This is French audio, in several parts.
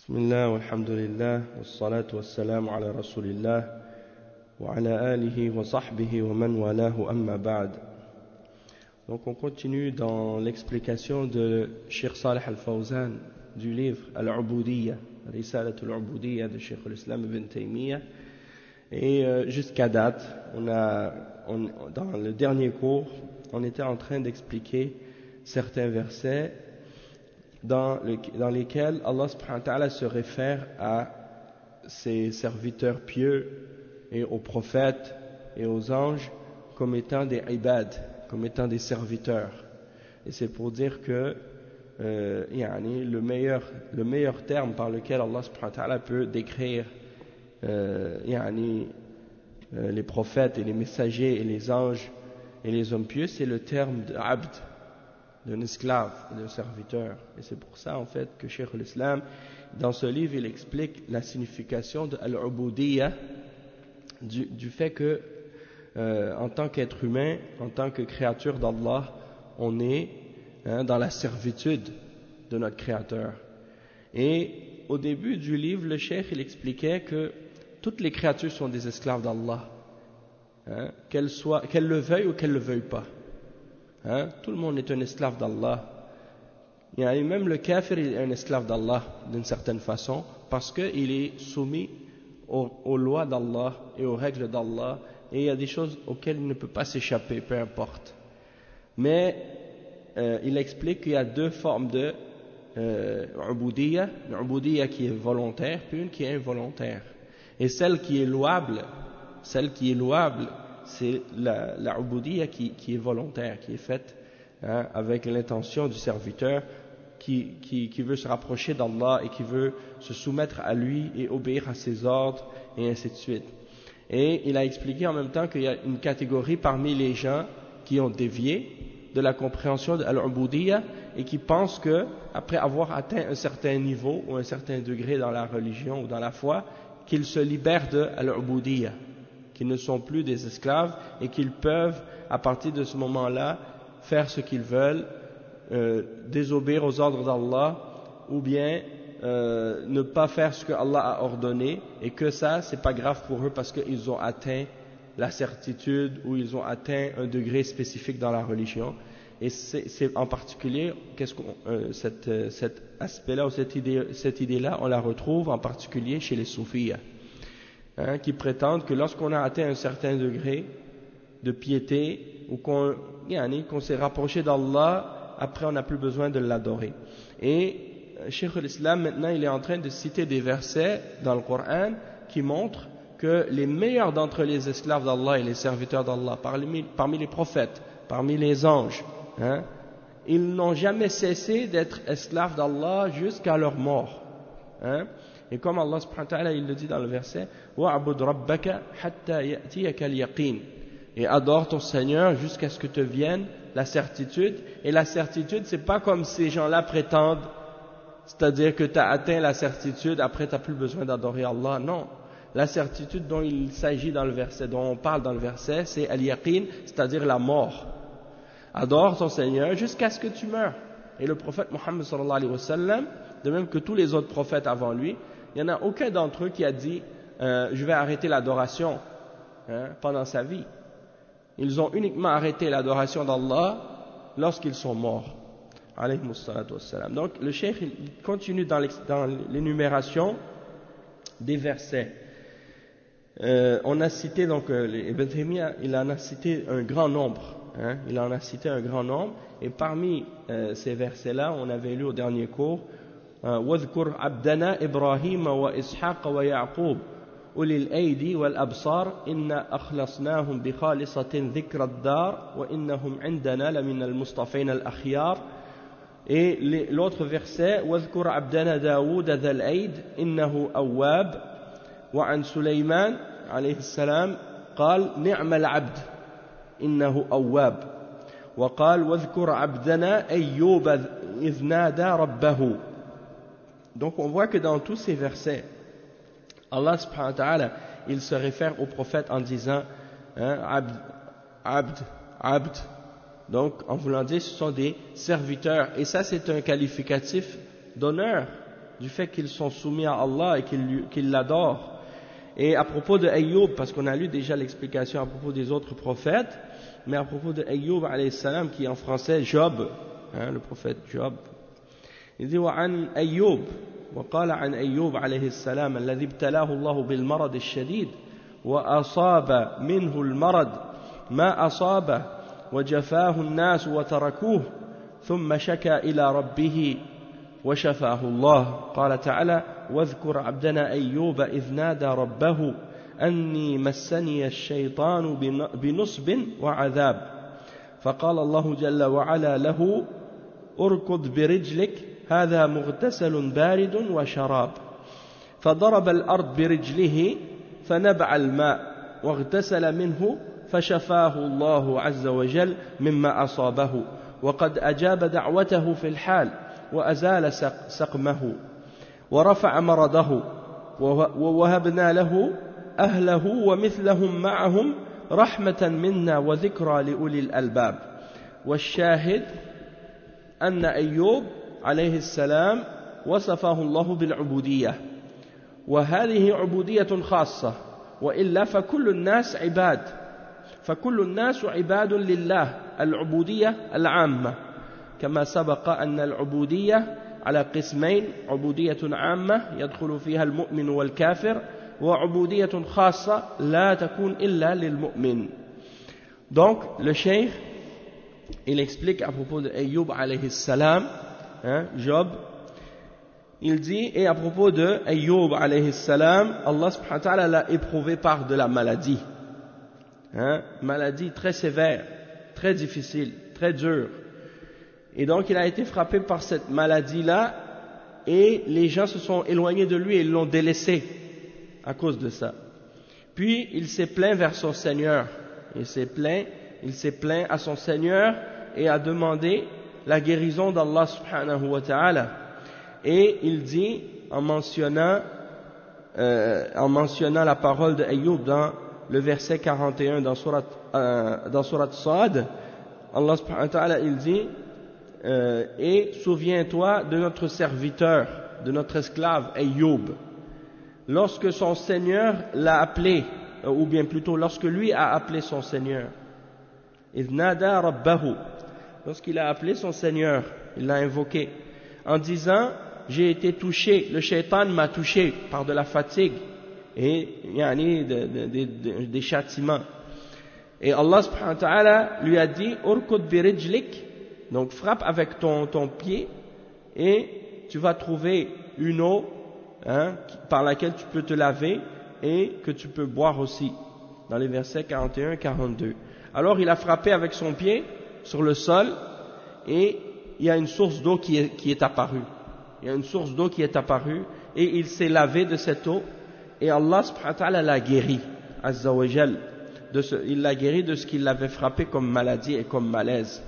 بسم الله والحمد لله والصلاة والسلام على رسول الله وعلى آله وصحبه ومن والاه أما بعد. Donc on continue dans l'explication de Cheikh Salih Al-Fawzan du livre Al-Ubudiyya, Risalat Al-Ubudiyya de Cheikh Al-Islam Ibn Taymiyyah. Et jusqu'à date, dans le dernier cours, on était en train d'expliquer certains versets dans lesquels Allah subhanahu wa ta'ala se réfère à ses serviteurs pieux et aux prophètes et aux anges comme étant des ibad, comme étant des serviteurs. Et c'est pour dire que le meilleur terme par lequel Allah subhanahu wa ta'ala peut décrire les prophètes et les messagers et les anges et les hommes pieux, c'est le terme d'abd, d'un esclave, d'un serviteur. Et c'est pour ça en fait que Cheikh l'Islam, dans ce livre, il explique la signification de al-ubudiyya, du fait que en tant qu'être humain, en tant que créature d'Allah, on est dans la servitude de notre créateur. Et au début du livre, le Cheikh il expliquait que toutes les créatures sont des esclaves d'Allah, qu'elles le veuillent ou qu'elles ne le veuillent pas. Tout le monde est un esclave d'Allah. Et même le kafir est un esclave d'Allah d'une certaine façon, parce qu'il est soumis aux lois d'Allah et aux règles d'Allah, et il y a des choses auxquelles il ne peut pas s'échapper, peu importe. Mais il explique qu'il y a deux formes de ubudiyya, une ubudiyya qui est volontaire, puis une qui est involontaire. Et celle qui est louable, c'est la ubudiyya qui est volontaire, qui est faite avec l'intention du serviteur qui veut se rapprocher d'Allah et qui veut se soumettre à lui et obéir à ses ordres et ainsi de suite. Et il a expliqué en même temps qu'il y a une catégorie parmi les gens qui ont dévié de la compréhension de al-ubudiyya et qui pensent que après avoir atteint un certain niveau ou un certain degré dans la religion ou dans la foi, qu'ils se libèrent de al-ubudiyya, qu'ils ne sont plus des esclaves et qu'ils peuvent, à partir de ce moment-là, faire ce qu'ils veulent, désobéir aux ordres d'Allah ou bien ne pas faire ce que Allah a ordonné, et que ça, c'est pas grave pour eux parce qu'ils ont atteint la certitude ou ils ont atteint un degré spécifique dans la religion. Et c'est en particulier, cet aspect-là ou cette idée-là, on la retrouve en particulier chez les soufis, qui prétendent que lorsqu'on a atteint un certain degré de piété ou qu'on s'est rapproché d'Allah, après on n'a plus besoin de l'adorer. Et Cheikh l'Islam maintenant il est en train de citer des versets dans le Coran qui montrent que les meilleurs d'entre les esclaves d'Allah et les serviteurs d'Allah, parmi les prophètes, parmi les anges, ils n'ont jamais cessé d'être esclaves d'Allah jusqu'à leur mort. Et comme Allah subhanahu wa ta'ala il le dit dans le verset, wa'bud rabbaka hatta ya'tiyaka al-yaqin, et adore ton Seigneur jusqu'à ce que te vienne la certitude. Et la certitude, c'est pas comme ces gens-là prétendent, c'est-à-dire que tu as atteint la certitude, après tu n'as plus besoin d'adorer Allah. Non, la certitude dont il s'agit dans le verset, dont on parle dans le verset, c'est al-yaqin, c'est-à-dire la mort. Adore ton Seigneur jusqu'à ce que tu meurs. Et le prophète Mohammed sallallahu alayhi wa sallam, de même que tous les autres prophètes avant lui, il n'y en a aucun d'entre eux qui a dit je vais arrêter l'adoration pendant sa vie. Ils ont uniquement arrêté l'adoration d'Allah lorsqu'ils sont morts. Alayhimus salatu wassalam. Donc le cheikh il continue dans l'énumération des versets. On a cité donc Ibn Taymiyyah, il en a cité un grand nombre. Et parmi ces versets-là, on avait lu au dernier cours وَاذْكُرْ عَبْدَنَا إِبْرَاهِيمَ وَإِسْحَاقَ وَيَعْقُوبَ أُولِي الْأَيْدِي وَالْأَبْصَارِ إِنَّا أَخْلَصْنَاهُمْ بِخَالِصَةٍ ذِكْرَ الدَّارِ وَإِنَّهُمْ عِنْدَنَا لَمِنَ الْمُصْطَفَيْنَ الْأَخْيَارِ. Et l'autre verset وَاذْكُرْ عَبْدَنَا دَاوُودَ ذَا الْأَيْدِ إِنَّهُ أَوَّابٌ وعن سليمان عليه السلام قال نعم العبد إنه أواب وقال واذكر عبدنا أيوب إذ نادى ربه. Donc on voit que dans tous ces versets, Allah subhanahu wa ta'ala, il se réfère au prophète en disant abd, abd, abd. Donc en voulant dire ce sont des serviteurs. Et ça c'est un qualificatif d'honneur du fait qu'ils sont soumis à Allah et qu'ils l'adorent. Et à propos de Ayyub, parce qu'on a lu déjà l'explication à propos des autres prophètes, mais à propos de Ayyub alayhi salam, qui est en français Job, le prophète Job, il dit وعن أيوب وقال عن أيوب عليه السلام الذي ابتلاه الله بالمرض الشديد وأصاب منه المرض ما أصابه وجفاه الناس وتركوه ثم شكى إلى ربه وشفاه الله قال تعالى واذكر عبدنا أيوب إذ نادى ربه أني مسني الشيطان بنصب وعذاب فقال الله جل وعلا له اركض برجلك هذا مغتسل بارد وشراب فضرب الأرض برجله فنبع الماء واغتسل منه فشفاه الله عز وجل مما أصابه وقد أجاب دعوته في الحال وأزال سقمه ورفع مرضه ووهبنا له أهله ومثلهم معهم رحمة منا وذكرى لأولي الألباب والشاهد أن أيوب عليه السلام وصفه الله بالعبودية وهذه عبودية خاصة وإلا فكل الناس عباد فكل الناس عباد لله العبودية العامة كما سبق أن العبودية على قسمين عبودية عامة يدخل فيها المؤمن والكافر وعبودية خاصة لا تكون إلا للمؤمن. Donc le cheikh il explique à propos de Ayyub alayhi salam, Job, il dit, et à propos de Ayyub alayhi salam, Allah subhanahu wa ta'ala l'a éprouvé par de la maladie, maladie très sévère, très difficile, très dure, et donc il a été frappé par cette maladie-là, et les gens se sont éloignés de lui et l'ont délaissé à cause de ça. Puis il s'est plaint vers son Seigneur, il s'est plaint à son Seigneur et a demandé la guérison d'Allah subhanahu wa ta'ala. Et il dit, en mentionnant la parole de Ayyub dans le verset 41 dans surat Sad, Allah subhanahu wa ta'ala il dit et souviens-toi de notre serviteur, de notre esclave Ayyub, lorsque son Seigneur l'a appelé, ou bien plutôt lorsque lui a appelé son Seigneur. إذ نادى ربه, lorsqu'il a appelé son Seigneur, il l'a invoqué en disant j'ai été touché, le shaitan m'a touché par de la fatigue et des châtiments, et Allah subhanahu wa ta'ala lui a dit urkud birijlik, donc frappe avec ton pied et tu vas trouver une eau par laquelle tu peux te laver et que tu peux boire aussi, dans les versets 41 et 42. Alors il a frappé avec son pied sur le sol et il y a une source d'eau qui est apparue. Il y a une source d'eau qui est apparue et il s'est lavé de cette eau et Allah subhanahu wa ta'ala l'a guéri, azza wa jal, il l'a guéri de ce qu'il l'avait frappé comme maladie et comme malaise.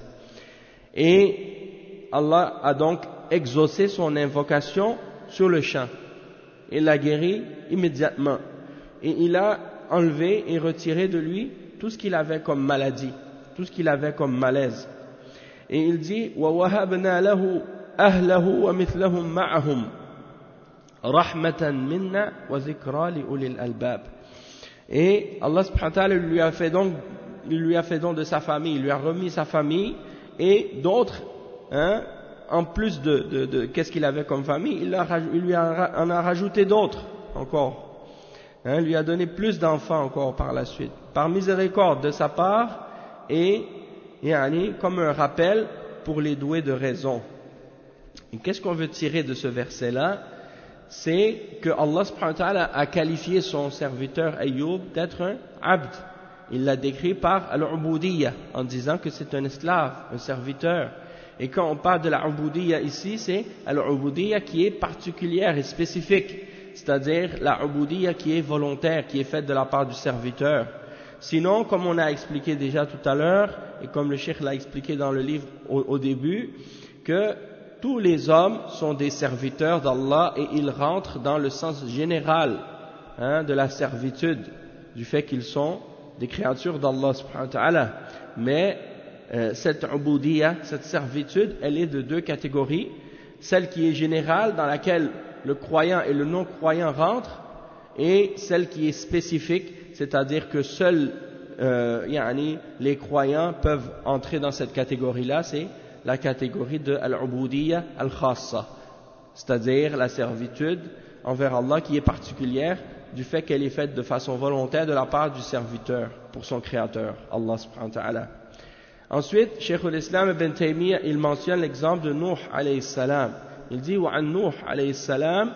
Et Allah a donc exaucé son invocation sur le champ. Il l'a guéri immédiatement et il a enlevé et retiré de lui tout ce qu'il avait comme maladie, tout ce qu'il avait comme malaise. Et il dit وَوَهَبْنَا لَهُ أَهْلَهُ وَمِثْلَهُمْ مَعَهُمْ رَحْمَةً مِنَّا وَذِكْرَى لِأُولِي الْأَلْبَابِ. Et Allah subhanahu wa ta'ala lui a fait don de sa famille, il lui a remis sa famille et d'autres, en plus de qu'est-ce qu'il avait comme famille, il lui en a rajouté d'autres encore. Il lui a donné plus d'enfants encore par la suite, par miséricorde de sa part et comme un rappel pour les doués de raison. Et qu'est-ce qu'on veut tirer de ce verset-là? C'est que Allah subhanahu wa ta'ala a qualifié son serviteur Ayyub d'être un abd. Il l'a décrit par al-ubudiyya, en disant que c'est un esclave, un serviteur. Et quand on parle de la ubudiyya ici, c'est al-ubudiyya qui est particulière et spécifique, c'est-à-dire la ubudiyya qui est volontaire, qui est faite de la part du serviteur. Sinon, comme on a expliqué déjà tout à l'heure, et comme le cheikh l'a expliqué dans le livre au début, que tous les hommes sont des serviteurs d'Allah et ils rentrent dans le sens général de la servitude, du fait qu'ils sont des créatures d'Allah subhanahu wa ta'ala. Mais cette ubudiyya, cette servitude, elle est de deux catégories. Celle qui est générale, dans laquelle le croyant et le non-croyant rentrent, et celle qui est spécifique, c'est-à-dire que seuls les croyants peuvent entrer dans cette catégorie-là, c'est la catégorie de al-ubudiyya al-khassa, c'est-à-dire la servitude envers Allah qui est particulière du fait qu'elle est faite de façon volontaire de la part du serviteur pour son créateur, Allah subhanahu wa ta'ala. Ensuite, Cheikh al-Islam ibn Taymiyyah, il mentionne l'exemple de Nuh alayhi salam. Il dit وعن نوح عليه السلام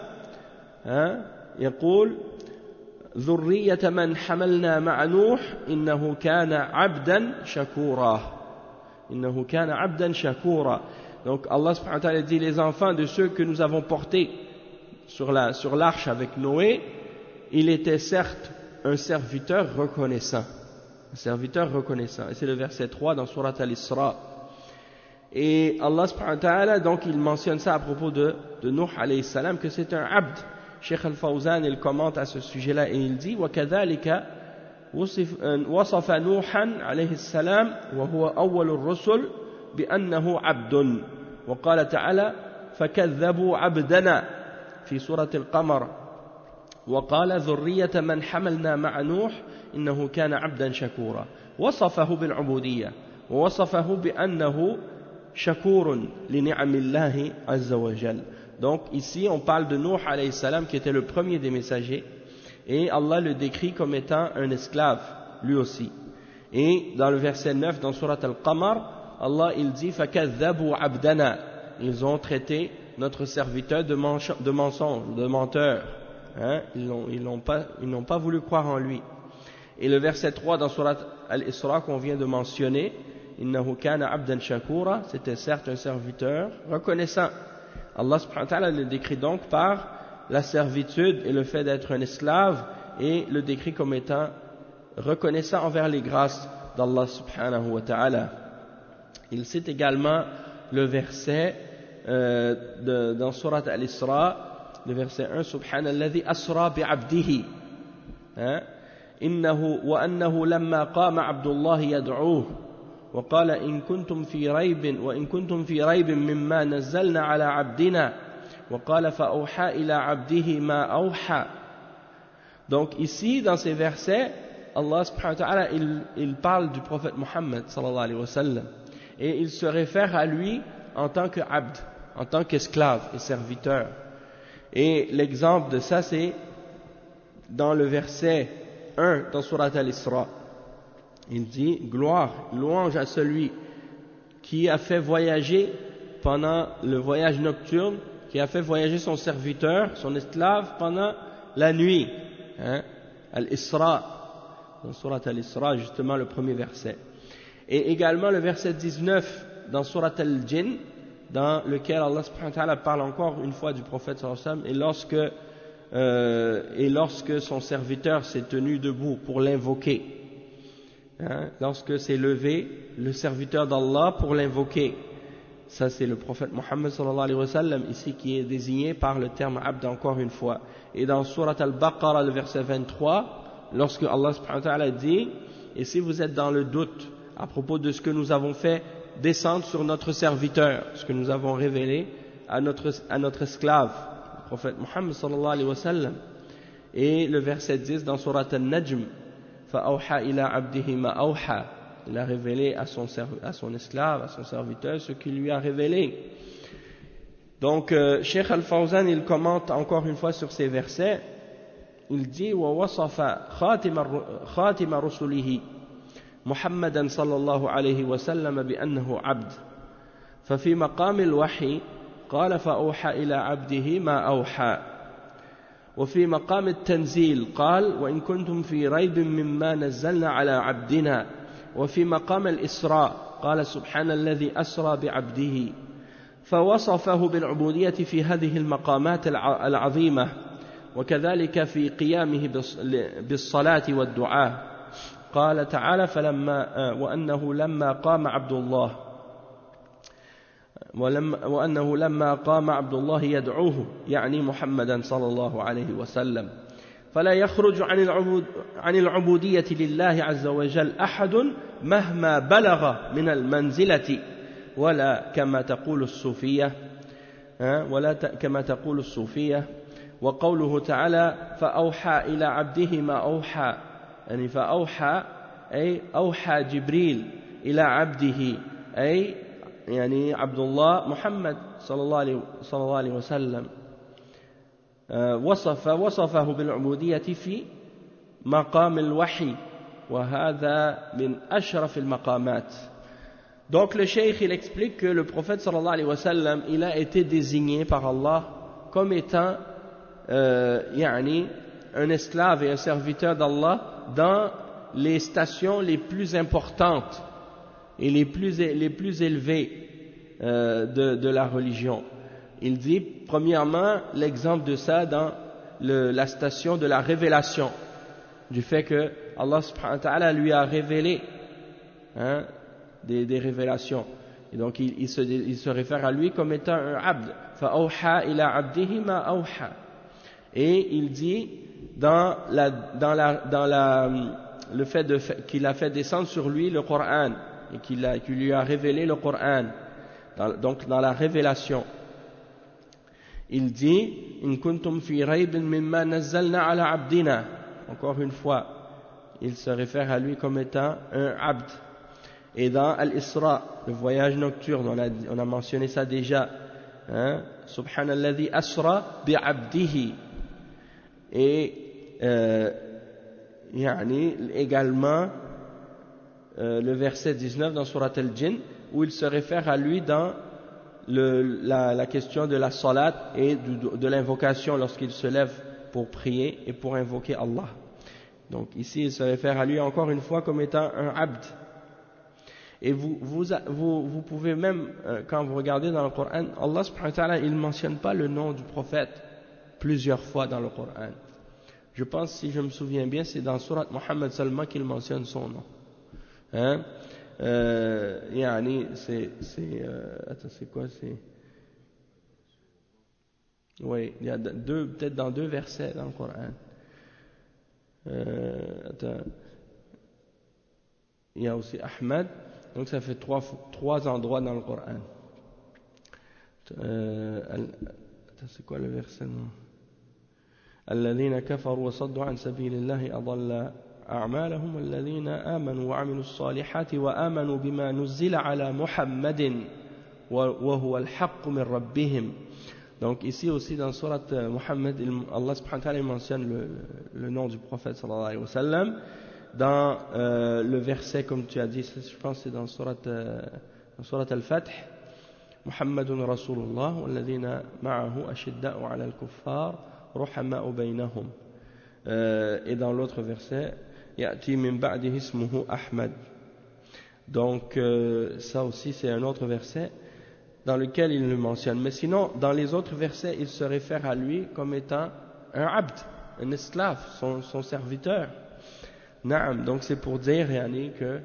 يقول ذرية من حملنا مع نوح إنه كان عبدا شكورا إنه كان عبدا شكورا. Donc Allah subhanahu wa ta'ala dit les enfants de ceux que nous avons portés sur l'arche avec Noé, il était certes un serviteur reconnaissant. Un serviteur reconnaissant. Et c'est le verset 3 dans Surat Al-Isra. Et Allah subhanahu wa ta'ala, donc il mentionne ça à propos de Nuh alayhi salam, que c'est un abd. Cheikh Al-Fawzan, il commente à ce sujet-là et il dit وَكَذَلِكَ وصف نوحا عليه السلام وهو أول الرسل بأنه عبد وقال تعالى فكذبوا عبدنا في سورة القمر وقال ذرية من حملنا مع نوح إنه كان عبدا شكورا وصفه بالعبودية ووصفه بأنه شكور لنعم الله عز وجل. Donc ici on parle de Nuh alayhi salam qui était le premier des messagers et Allah le décrit comme étant un esclave lui aussi. Et dans le verset 9 dans Surat Al-Qamar, Allah il dit فَكَذَّبُوا عَبْدَنَا, ils ont traité notre serviteur de mensonge, de menteur. Ils n'ont pas voulu croire en lui. Et le verset 3 dans Surat Al-Isra qu'on vient de mentionner, innahu kana abdan shakura, c'était certes un serviteur reconnaissant. Allah subhanahu wa ta'ala le décrit donc par la servitude et le fait d'être un esclave, et le décrit comme étant reconnaissant envers les grâces d'Allah subhanahu wa ta'ala. Il cite également le verset dans Surat Al-Isra, le verset 1, Subhanalladhi asra bi'abdihi innahu wa annahu lamma qama Abdullah yad'uhu وقال إن كنتم في ريب مما نزلنا على عبدنا وقال فأوحى إلى عبده ما أوحى. Donc ici dans ces versets Allah subhanahu wa ta'ala il parle du prophète Muhammad sallallahu alayhi wa sallam et il se réfère à lui en tant que abd, en tant qu'esclave et serviteur. Et l'exemple de ça c'est dans le verset 1 dans Surat Al-Isra. Il dit gloire, louange à celui qui a fait voyager pendant le voyage nocturne, qui a fait voyager son serviteur, son esclave pendant la nuit. Al-Isra, dans Surat Al-Isra, justement le premier verset. Et également le verset 19 dans Surat Al-Jinn, dans lequel Allah subhanahu wa ta'ala parle encore une fois du prophète sallallahu alayhi wa sallam, et lorsque son serviteur s'est tenu debout pour l'invoquer. Lorsque s'est levé le serviteur d'Allah pour l'invoquer, ça c'est le prophète Muhammad sallallahu alayhi wa sallam ici qui est désigné par le terme abd encore une fois. Et dans Surat Al-Baqarah le verset 23, lorsque Allah subhanahu wa ta'ala dit et si vous êtes dans le doute à propos de ce que nous avons fait descendre sur notre serviteur, ce que nous avons révélé à notre esclave le prophète Muhammad sallallahu alayhi wa sallam, et le verset 10 dans Surat Al-Najm, فَأَوْحَى إِلَىٰ عَبْدِهِ مَا أَوْحَى, il a révélé à son esclave, à son serviteur ce qu'il lui a révélé. Donc Cheikh Al-Fawzan il commente encore une fois sur ces versets, il dit وَوَصَفَ خَاتِمَ رُسُلِهِ محمدا صلى الله عليه وسلم بأنه عبد ففي مقام الوحي قال فأوحى إلى عبده ما أوحى وفي مقام التنزيل قال وإن كنتم في ريب مما نزلنا على عبدنا وفي مقام الإسراء قال سبحان الذي أسرى بعبده فوصفه بالعبودية في هذه المقامات العظيمة وكذلك في قيامه بالصلاة والدعاء قال تعالى وأنه لما قام عبد الله يدعوه يعني محمدا صلى الله عليه وسلم فلا يخرج عن العبودية لله عز وجل أحد مهما بلغ من المنزلة ولا كما تقول الصوفية ولا كما تقول الصوفية. وقوله تعالى فأوحى إلى عبده ما أوحى، يعني فأوحى أي أوحى جبريل إلى عبده أي يعني عبد الله محمد صلى الله عليه وسلم، وصفه بالعبودية في مقام الوحي، وهذا من أشرف المقامات. Donc le cheikh il explique que le prophète sallallahu alayhi wa sallam il a été désigné par Allah comme étant يعني un esclave et un serviteur d'Allah dans les stations les plus importantes et les plus élevées de la religion. Il dit premièrement l'exemple de ça dans la station de la révélation, du fait que Allah subhanahu wa ta'ala lui a révélé des révélations, et donc il se réfère à lui comme étant un abd, فَأَوْحَى إِلَىٰ عَبْدِهِ مَا أَوْحَى. Et il dit dans le fait qu'il a fait descendre sur lui le Coran et qu'il lui a révélé le Coran, donc dans la révélation, il dit إِن كُنتُمْ فِي رَيْبٍ مِّمَّا نَزَّلْنَا عَلَى عَبْدِنَا. Encore une fois, il se réfère à lui comme étant un abd. Et dans Al-Isra, le voyage nocturne, on a mentionné ça déjà, Subhanalladhi asra bi'abdihi. Et également le verset 19 dans Surat Al-Jinn, où il se réfère à lui dans la question de la salat et de l'invocation lorsqu'il se lève pour prier et pour invoquer Allah. Donc ici il se réfère à lui encore une fois comme étant un abd. Et vous pouvez même, quand vous regardez dans le Coran, Allah subhanahu wa ta'ala, il ne mentionne pas le nom du prophète plusieurs fois dans le Coran. Je pense, si je me souviens bien, c'est dans Surat Muhammad seulement qu'il mentionne son nom. C'est quoi, c'est... Oui, il y a peut-être dans 2 versets dans le Coran. Il y a aussi Ahmad, donc ça fait 3 endroits dans le Coran. C'est quoi le verset, non? الذين كفروا وصدوا عن سبيل الله أضل أعمالهم والذين آمنوا وعملوا الصالحات وآمنوا بما نزل على محمد وهو الحق من ربهم. Donc ici aussi dans Surat Muhammad, Allah subhanahu wa ta'ala mentionne le nom du prophète sallallahu alayhi wa sallam. Dans le verset, comme tu as dit, je pense que c'est dans Surat Al-Fath, Muhammadun Rasulullah walladhina ma'ahu ashidda'u 'ala al-kuffar ruhama'u baynahum. Et dans l'autre verset, ya'ti min ba'dihi ismuhu Ahmad. Donc ça aussi c'est un autre verset dans lequel il le mentionne. Mais sinon, dans les autres versets, il se réfère à lui comme étant un abd, un esclave, son serviteur. Naam, donc c'est pour dire, yani, que...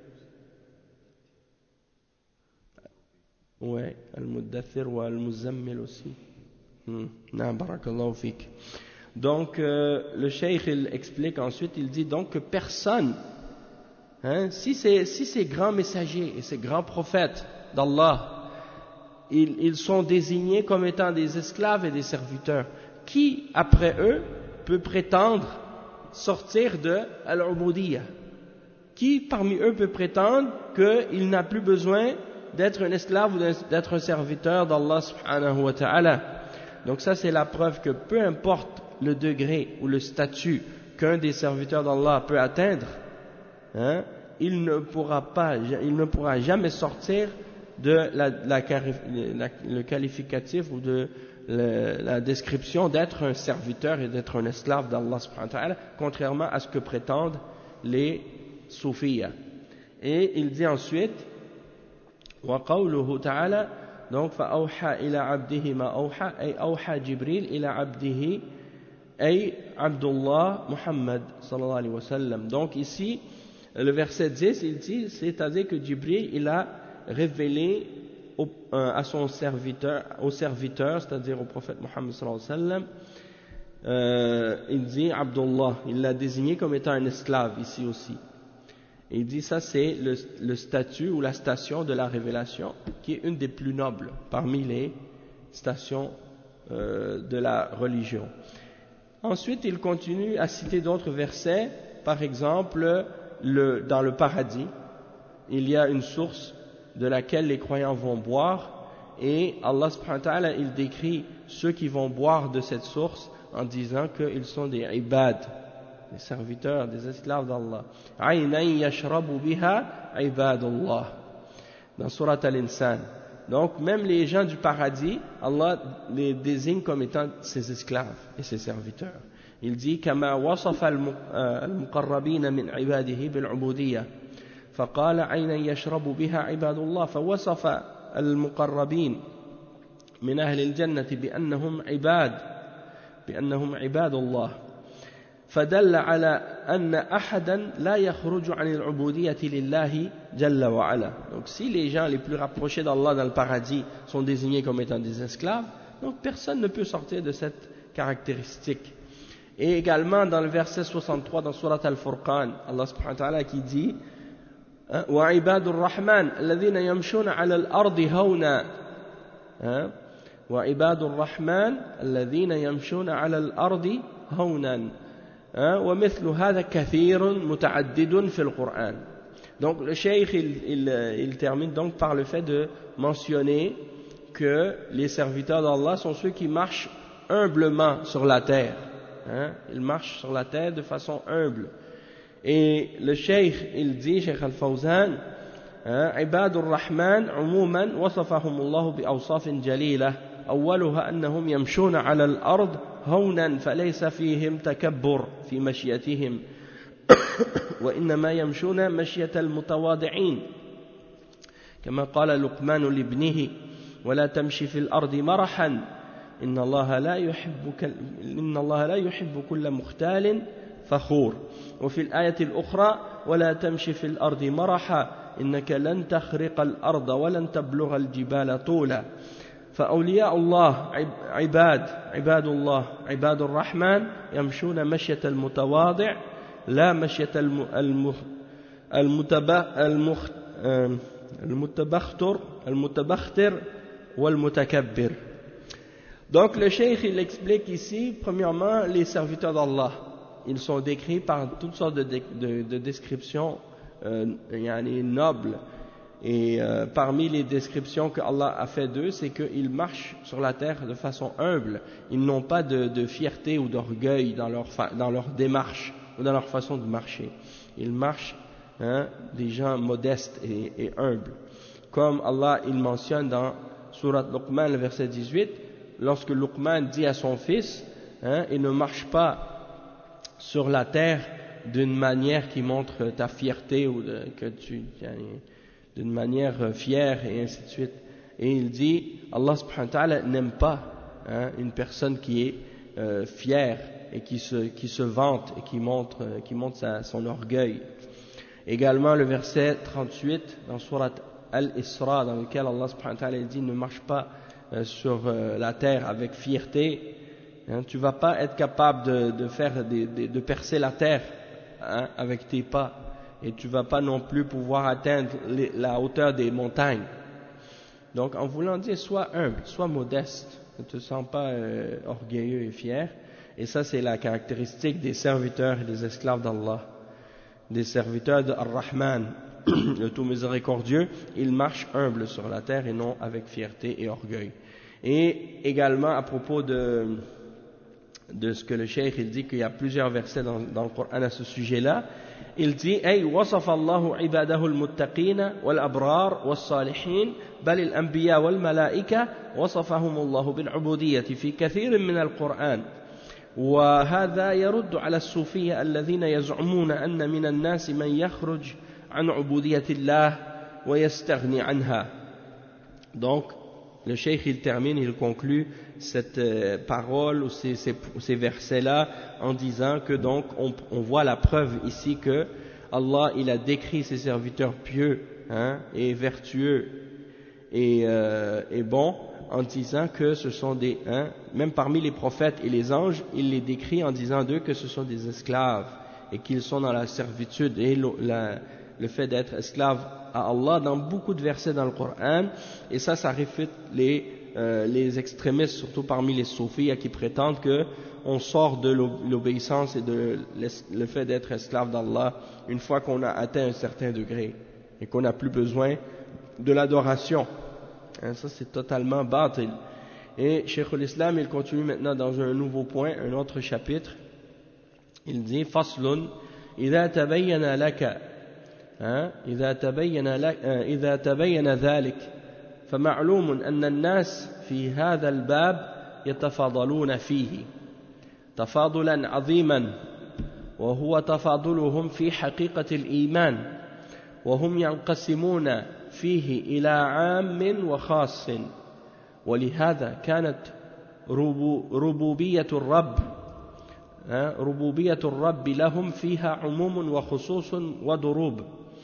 Ouais, al-muddathir wa al-muzammil aussi. Naam, barakallahu fik. Donc, le cheikh, il explique ensuite, il dit donc que personne, si ces grands messagers et ces grands prophètes d'Allah, ils sont désignés comme étant des esclaves et des serviteurs, qui, après eux, peut prétendre sortir de Al-Ubudiyya? Qui parmi eux peut prétendre qu'il n'a plus besoin d'être un esclave ou d'être un serviteur d'Allah subhanahu wa ta'ala? Donc ça c'est la preuve que peu importe le degré ou le statut qu'un des serviteurs d'Allah peut atteindre, il ne pourra jamais sortir de le qualificatif ou de la description d'être un serviteur et d'être un esclave d'Allah subhanahu wa ta'ala, contrairement à ce que prétendent les soufiyas. Et il dit ensuite وقوله تعالى donc فأوحى إلى عبده ما أوحى أي أوحى جبريل إلى عبده أي عبد الله محمد صلى الله عليه وسلم. Donc ici le verset 10 il dit, c'est-à-dire que Jibril il a révélé à son serviteur, au serviteur, c'est-à-dire au prophète Mohammed sallallahu alayhi wa sallam, il dit Abdullah, il l'a désigné comme étant un esclave ici aussi. Et il dit ça c'est le statut ou la station de la révélation qui est une des plus nobles parmi stations de la religion. Ensuite, il continue à citer d'autres versets. Par exemple, dans le paradis, il y a une source de laquelle les croyants vont boire, et Allah subhanahu wa ta'ala, il décrit ceux qui vont boire de cette source en disant qu'ils sont des ibad, des serviteurs, des esclaves d'Allah. Aynan yashrabu biha ibadullah, dans Surat Al-Insan. Donc même les gens du paradis, Allah les désigne comme étant ses esclaves et ses serviteurs. Il dit كما وصف المقربين من عباده بالعبودية فقال عينا يشرب بها عباد الله، فوصف المقربين من أهل الجنة بأنهم عباد الله، فدل على أن أحدا لا يخرج عن العبودية لله جل وعلا. Donc si les gens les plus rapprochés d'Allah dans le paradis sont désignés comme étant des esclaves, donc personne ne peut sortir de cette caractéristique. Et également dans le verset 63 dans Surat Al-Furqan, Allah subhanahu wa ta'ala qui dit وعباد الرحمن الذين يمشون على الأرض هونا وعباد الرحمن الذين يمشون على الأرض هونا ومثل هذا كثير متعدد في القرآن. Donc le cheikh il termine donc par le fait de mentionner que les serviteurs d'Allah sont ceux qui marchent humblement sur la terre. Ils marchent sur la terre de façon humble. Et le cheikh il dit, Cheikh Al-Fawzan, عباد الرحمن عموما وصفهم الله بأوصاف جليلة أولها أنهم يمشون على الأرض هونا فليس فيهم تكبر في مشيتهم وإنما يمشون مشية المتواضعين كما قال لقمان لابنه ولا تمشي في الأرض مرحا إن الله لا يحب كل مختال فخور. وفي الآية الأخرى ولا تمشي في الأرض مرحا إنك لن تخرق الأرض ولن تبلغ الجبال طولا. فأولياء الله عباد الله عباد الرحمن يمشون مشية المتواضع لا مشية المتبختر والمتكبر. Donc le cheikh il explique ici premièrement les serviteurs d'Allah. Ils sont décrits par toutes sortes de descriptions nobles. Et parmi les descriptions que Allah a fait d'eux, c'est qu'ils marchent sur la terre de façon humble. Ils n'ont pas de fierté ou d'orgueil dans leur démarche ou dans leur façon de marcher. Ils marchent des gens modestes et humbles. Comme Allah il mentionne dans Surat Luqman, le verset 18, lorsque Luqman dit à son fils, il ne marche pas sur la terre d'une manière qui montre ta fierté ou d'une manière fière et ainsi de suite. Et il dit, Allah subhanahu wa ta'ala n'aime pas une personne qui est fière et qui se vante et qui montre son orgueil. Également le verset 38 dans Surat Al-Isra, dans lequel Allah subhanahu wa ta'ala dit ne marche pas sur la terre avec fierté. Tu vas pas être capable de percer la terre avec tes pas, et tu vas pas non plus pouvoir atteindre la hauteur des montagnes. Donc en voulant dire sois humble, sois modeste, ne te sens pas orgueilleux et fier. Et ça c'est la caractéristique des serviteurs et des esclaves d'Allah, des serviteurs de Ar-Rahman, le tout miséricordieux. Ils marchent humbles sur la terre et non avec fierté et orgueil. Et également à propos de ce que le cheikh il dit, qu'il y a plusieurs versets dans le Coran à ce sujet-là. Il dit أي وصف الله عباده المتقين والأبرار والصالحين بل الأنبياء والملائكة وصفهم الله بالعبودية في كثير من القرآن. وهذا يرد على الصوفية الذين يزعمون أن من الناس من يخرج عن عبودية الله ويستغني عنها. Donc le cheikh il termine, il conclut cette parole ou ces versets-là en disant que donc on voit la preuve ici que Allah il a décrit ses serviteurs pieux et vertueux et bons en disant que ce sont des même parmi les prophètes et les anges, il les décrit en disant d'eux que ce sont des esclaves et qu'ils sont dans la servitude. Et le fait d'être esclave à Allah dans beaucoup de versets dans le Coran, et ça réfute les les extrémistes, surtout parmi les soufis, qui prétendent que on sort de l'obéissance et de le fait d'être esclave d'Allah une fois qu'on a atteint un certain degré et qu'on n'a plus besoin de l'adoration. Hein, ça c'est totalement batil. Et Cheikh al-Islam, il continue maintenant dans un nouveau point, un autre chapitre. Il dit فصل إذا تبين لك إذا تبين ذلك فمعلوم أن الناس في هذا الباب يتفاضلون فيه تفاضلا عظيما وهو تفاضلهم في حقيقة الإيمان وهم ينقسمون فيه إلى عام وخاص ولهذا كانت ربوبية الرب لهم فيها عموم وخصوص ودروب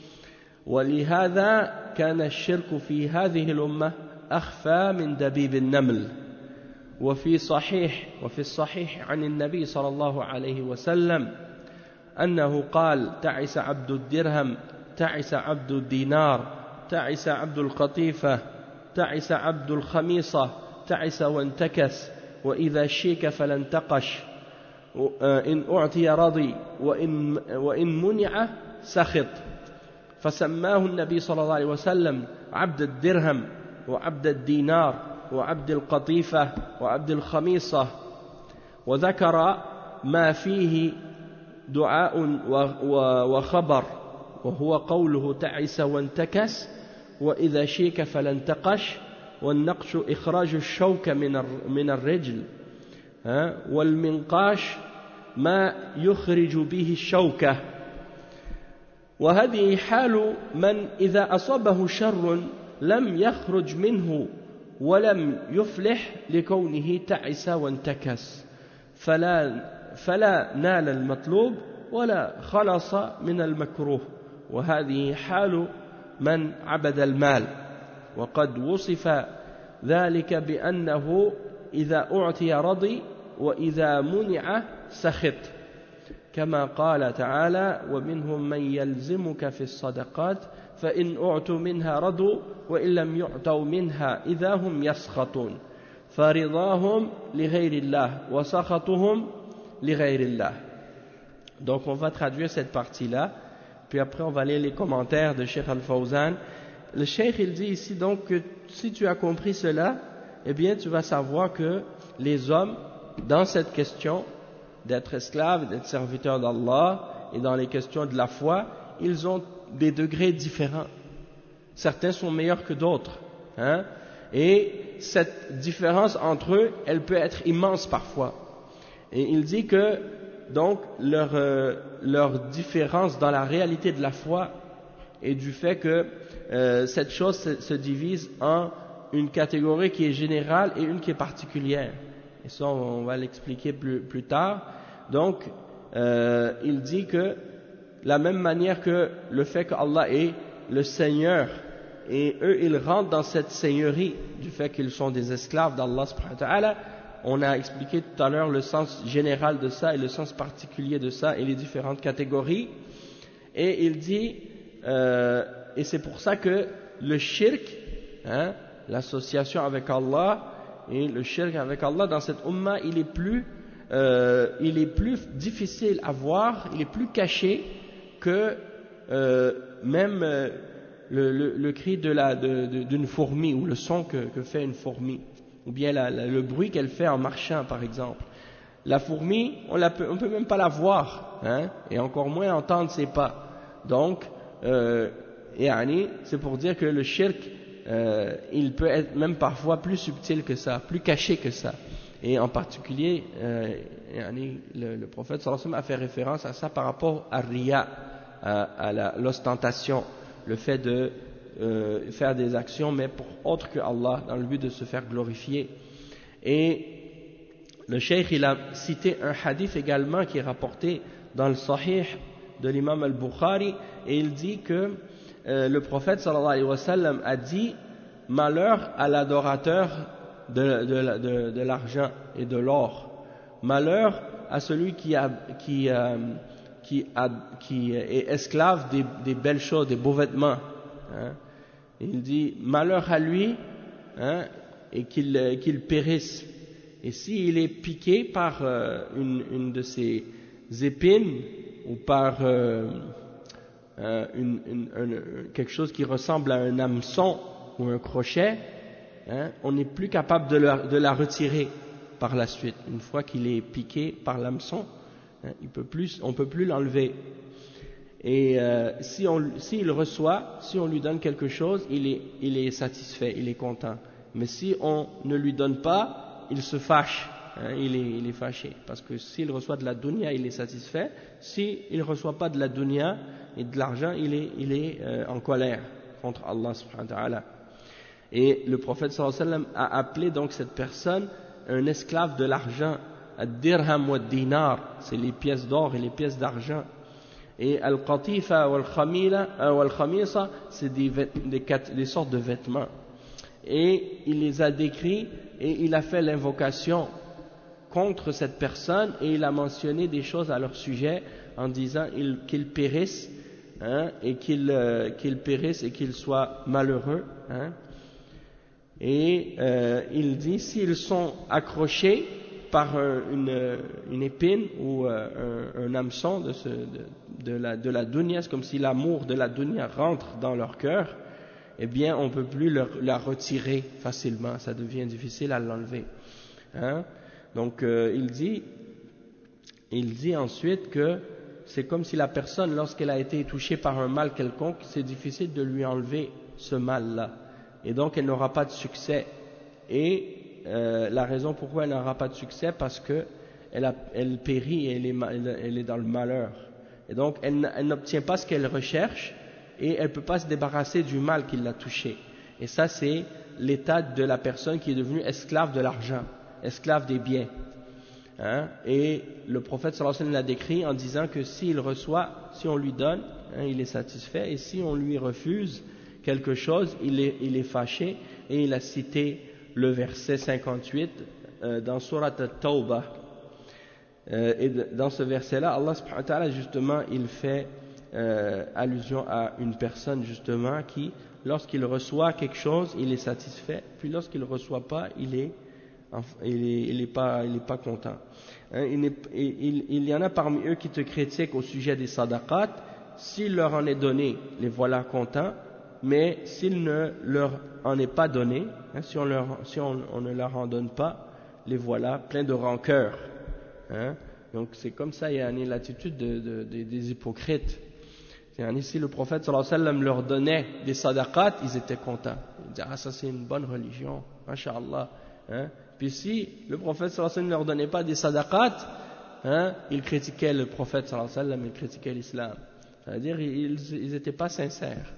ولهذا كان الشرك في هذه الأمة أخفى من دبيب النمل وفي الصحيح عن النبي صلى الله عليه وسلم أنه قال تعس عبد الدرهم تعس عبد الدينار تعس عبد القطيفة تعس عبد الخميصة تعس وانتكس وإذا شيك فلا انتقش إن أعطي رضي وإن منع سخط فسماه النبي صلى الله عليه وسلم عبد الدرهم وعبد الدينار وعبد القطيفة وعبد الخميصة وذكر ما فيه دعاء وخبر وهو قوله تعس وانتكس وإذا شيك فلا انتقش والنقش إخراج الشوك من الرجل والمنقاش ما يخرج به الشوكة وهذه حال من إذا أصابه شر لم يخرج منه ولم يفلح لكونه تعس وانتكس فلا نال المطلوب ولا خلص من المكروه وهذه حال من عبد المال وقد وصف ذلك بأنه إذا أعطي رضي وإذا منع سخط كما قال تعالى ومنهم من يلزمك في الصدقات فإن أعطوا منها رضوا وإن لم يعطوا منها إذا هم يسخطون فرضاهم لغير الله وسخطهم لغير الله. Donc on va traduire cette partie-là, puis après on va lire les commentaires de Cheikh Al-Fawzan. Le Cheikh il dit ici donc que si tu as compris cela, eh bien tu vas savoir que les hommes, dans cette question d'être esclaves, d'être serviteurs d'Allah, et dans les questions de la foi, ils ont des degrés différents. Certains sont meilleurs que d'autres. Hein? Et cette différence entre eux, elle peut être immense parfois. Et il dit que donc leur différence dans la réalité de la foi et du fait que cette chose se divise en une catégorie qui est générale et une qui est particulière. Et ça, on va l'expliquer plus tard. Donc, il dit que la même manière que le fait qu'Allah est le Seigneur, et eux, ils rentrent dans cette seigneurie du fait qu'ils sont des esclaves d'Allah subhanahu wa ta'ala. On a expliqué tout à l'heure le sens général de ça et le sens particulier de ça et les différentes catégories. Et il dit, et c'est pour ça que le shirk, hein, l'association avec Allah, et le shirk avec Allah dans cette umma, il est plus difficile à voir, il est plus caché que même le cri d'une fourmi ou le son que fait une fourmi, ou bien le bruit qu'elle fait en marchant par exemple. La fourmi, on peut même pas la voir, hein, et encore moins entendre ses pas. Donc, c'est pour dire que le shirk, il peut être même parfois plus subtil que ça, plus caché que ça. Et en particulier, le prophète sallallahu alayhi wa sallam a fait référence à ça par rapport à riya, à l'ostentation, le fait de faire des actions mais pour autre que Allah, dans le but de se faire glorifier. Et le cheikh il a cité un hadith également qui est rapporté dans le Sahih de l'imam al-Bukhari, et il dit que le prophète sallallahu alayhi wa sallam a dit malheur à l'adorateur de l'argent et de l'or, malheur à celui qui est esclave des belles choses, des beaux vêtements, hein. Il dit malheur à lui, hein, et qu'il périsse. Et s'il est piqué par une de ces épines ou par quelque chose qui ressemble à un hameçon ou un crochet, on n'est plus capable de la retirer par la suite. Une fois qu'il est piqué par l'hameçon, on peut plus l'enlever. Et s'il reçoit, si on lui donne quelque chose, il est satisfait, il est content. Mais si on ne lui donne pas, il se fâche, il est fâché. Parce que s'il reçoit de la dunya, il est satisfait. S'il ne reçoit pas de la dunya et de l'argent, il est en colère contre Allah subhanahu wa ta'ala. Et le prophète sallallahu alayhi wa sallam a appelé donc cette personne un esclave de l'argent. Ad-dirham wa dinar, c'est les pièces d'or et les pièces d'argent. Et al-qatifa wal-khamisa, c'est des sortes de vêtements. Et il les a décrits et il a fait l'invocation contre cette personne et il a mentionné des choses à leur sujet en disant qu'ils périssent, et qu'ils périssent et qu'ils soient malheureux. Et il dit s'ils sont accrochés par une épine ou un hameçon de la dunya, c'est comme si l'amour de la dunya rentre dans leur cœur, eh bien on ne peut plus la retirer facilement, ça devient difficile à l'enlever. Donc il dit ensuite que c'est comme si la personne, lorsqu'elle a été touchée par un mal quelconque, c'est difficile de lui enlever ce mal-là, et donc elle n'aura pas de succès. Et la raison pourquoi elle n'aura pas de succès, parce que elle périt et elle est dans le malheur, et donc elle n'obtient pas ce qu'elle recherche et elle ne peut pas se débarrasser du mal qui l'a touchée. Et ça, c'est l'état de la personne qui est devenue esclave de l'argent, esclave des biens. Et le prophète sallallahu alayhi wa sallam l'a décrit en disant que s'il reçoit, si on lui donne, il est satisfait, et si on lui refuse quelque chose, il est fâché. Et il a cité le verset 58 dans Surat At-Tawbah. Et dans ce verset-là, Allah subhanahu wa ta'ala, justement, il fait allusion à une personne, justement, qui, lorsqu'il reçoit quelque chose, il est satisfait, puis lorsqu'il ne reçoit pas, il est pas content. Il y en a parmi eux qui te critiquent au sujet des sadaqat. S'il leur en est donné, les voilà contents, mais s'il ne leur en est pas donné, si on ne leur en donne pas, les voilà pleins de rancœur. Donc c'est comme ça, il y a l'attitude des hypocrites. Si le prophète sallallahu alayhi wa sallam leur donnait des sadaqat, ils étaient contents. Ils disaient, ça c'est une bonne religion, masha'Allah. Puis si le prophète sallallahu alayhi wa sallam ne leur donnait pas des sadaqat, ils critiquaient le prophète sallallahu alayhi wa sallam, ils critiquaient l'islam. C'est-à-dire, ils n'étaient pas sincères.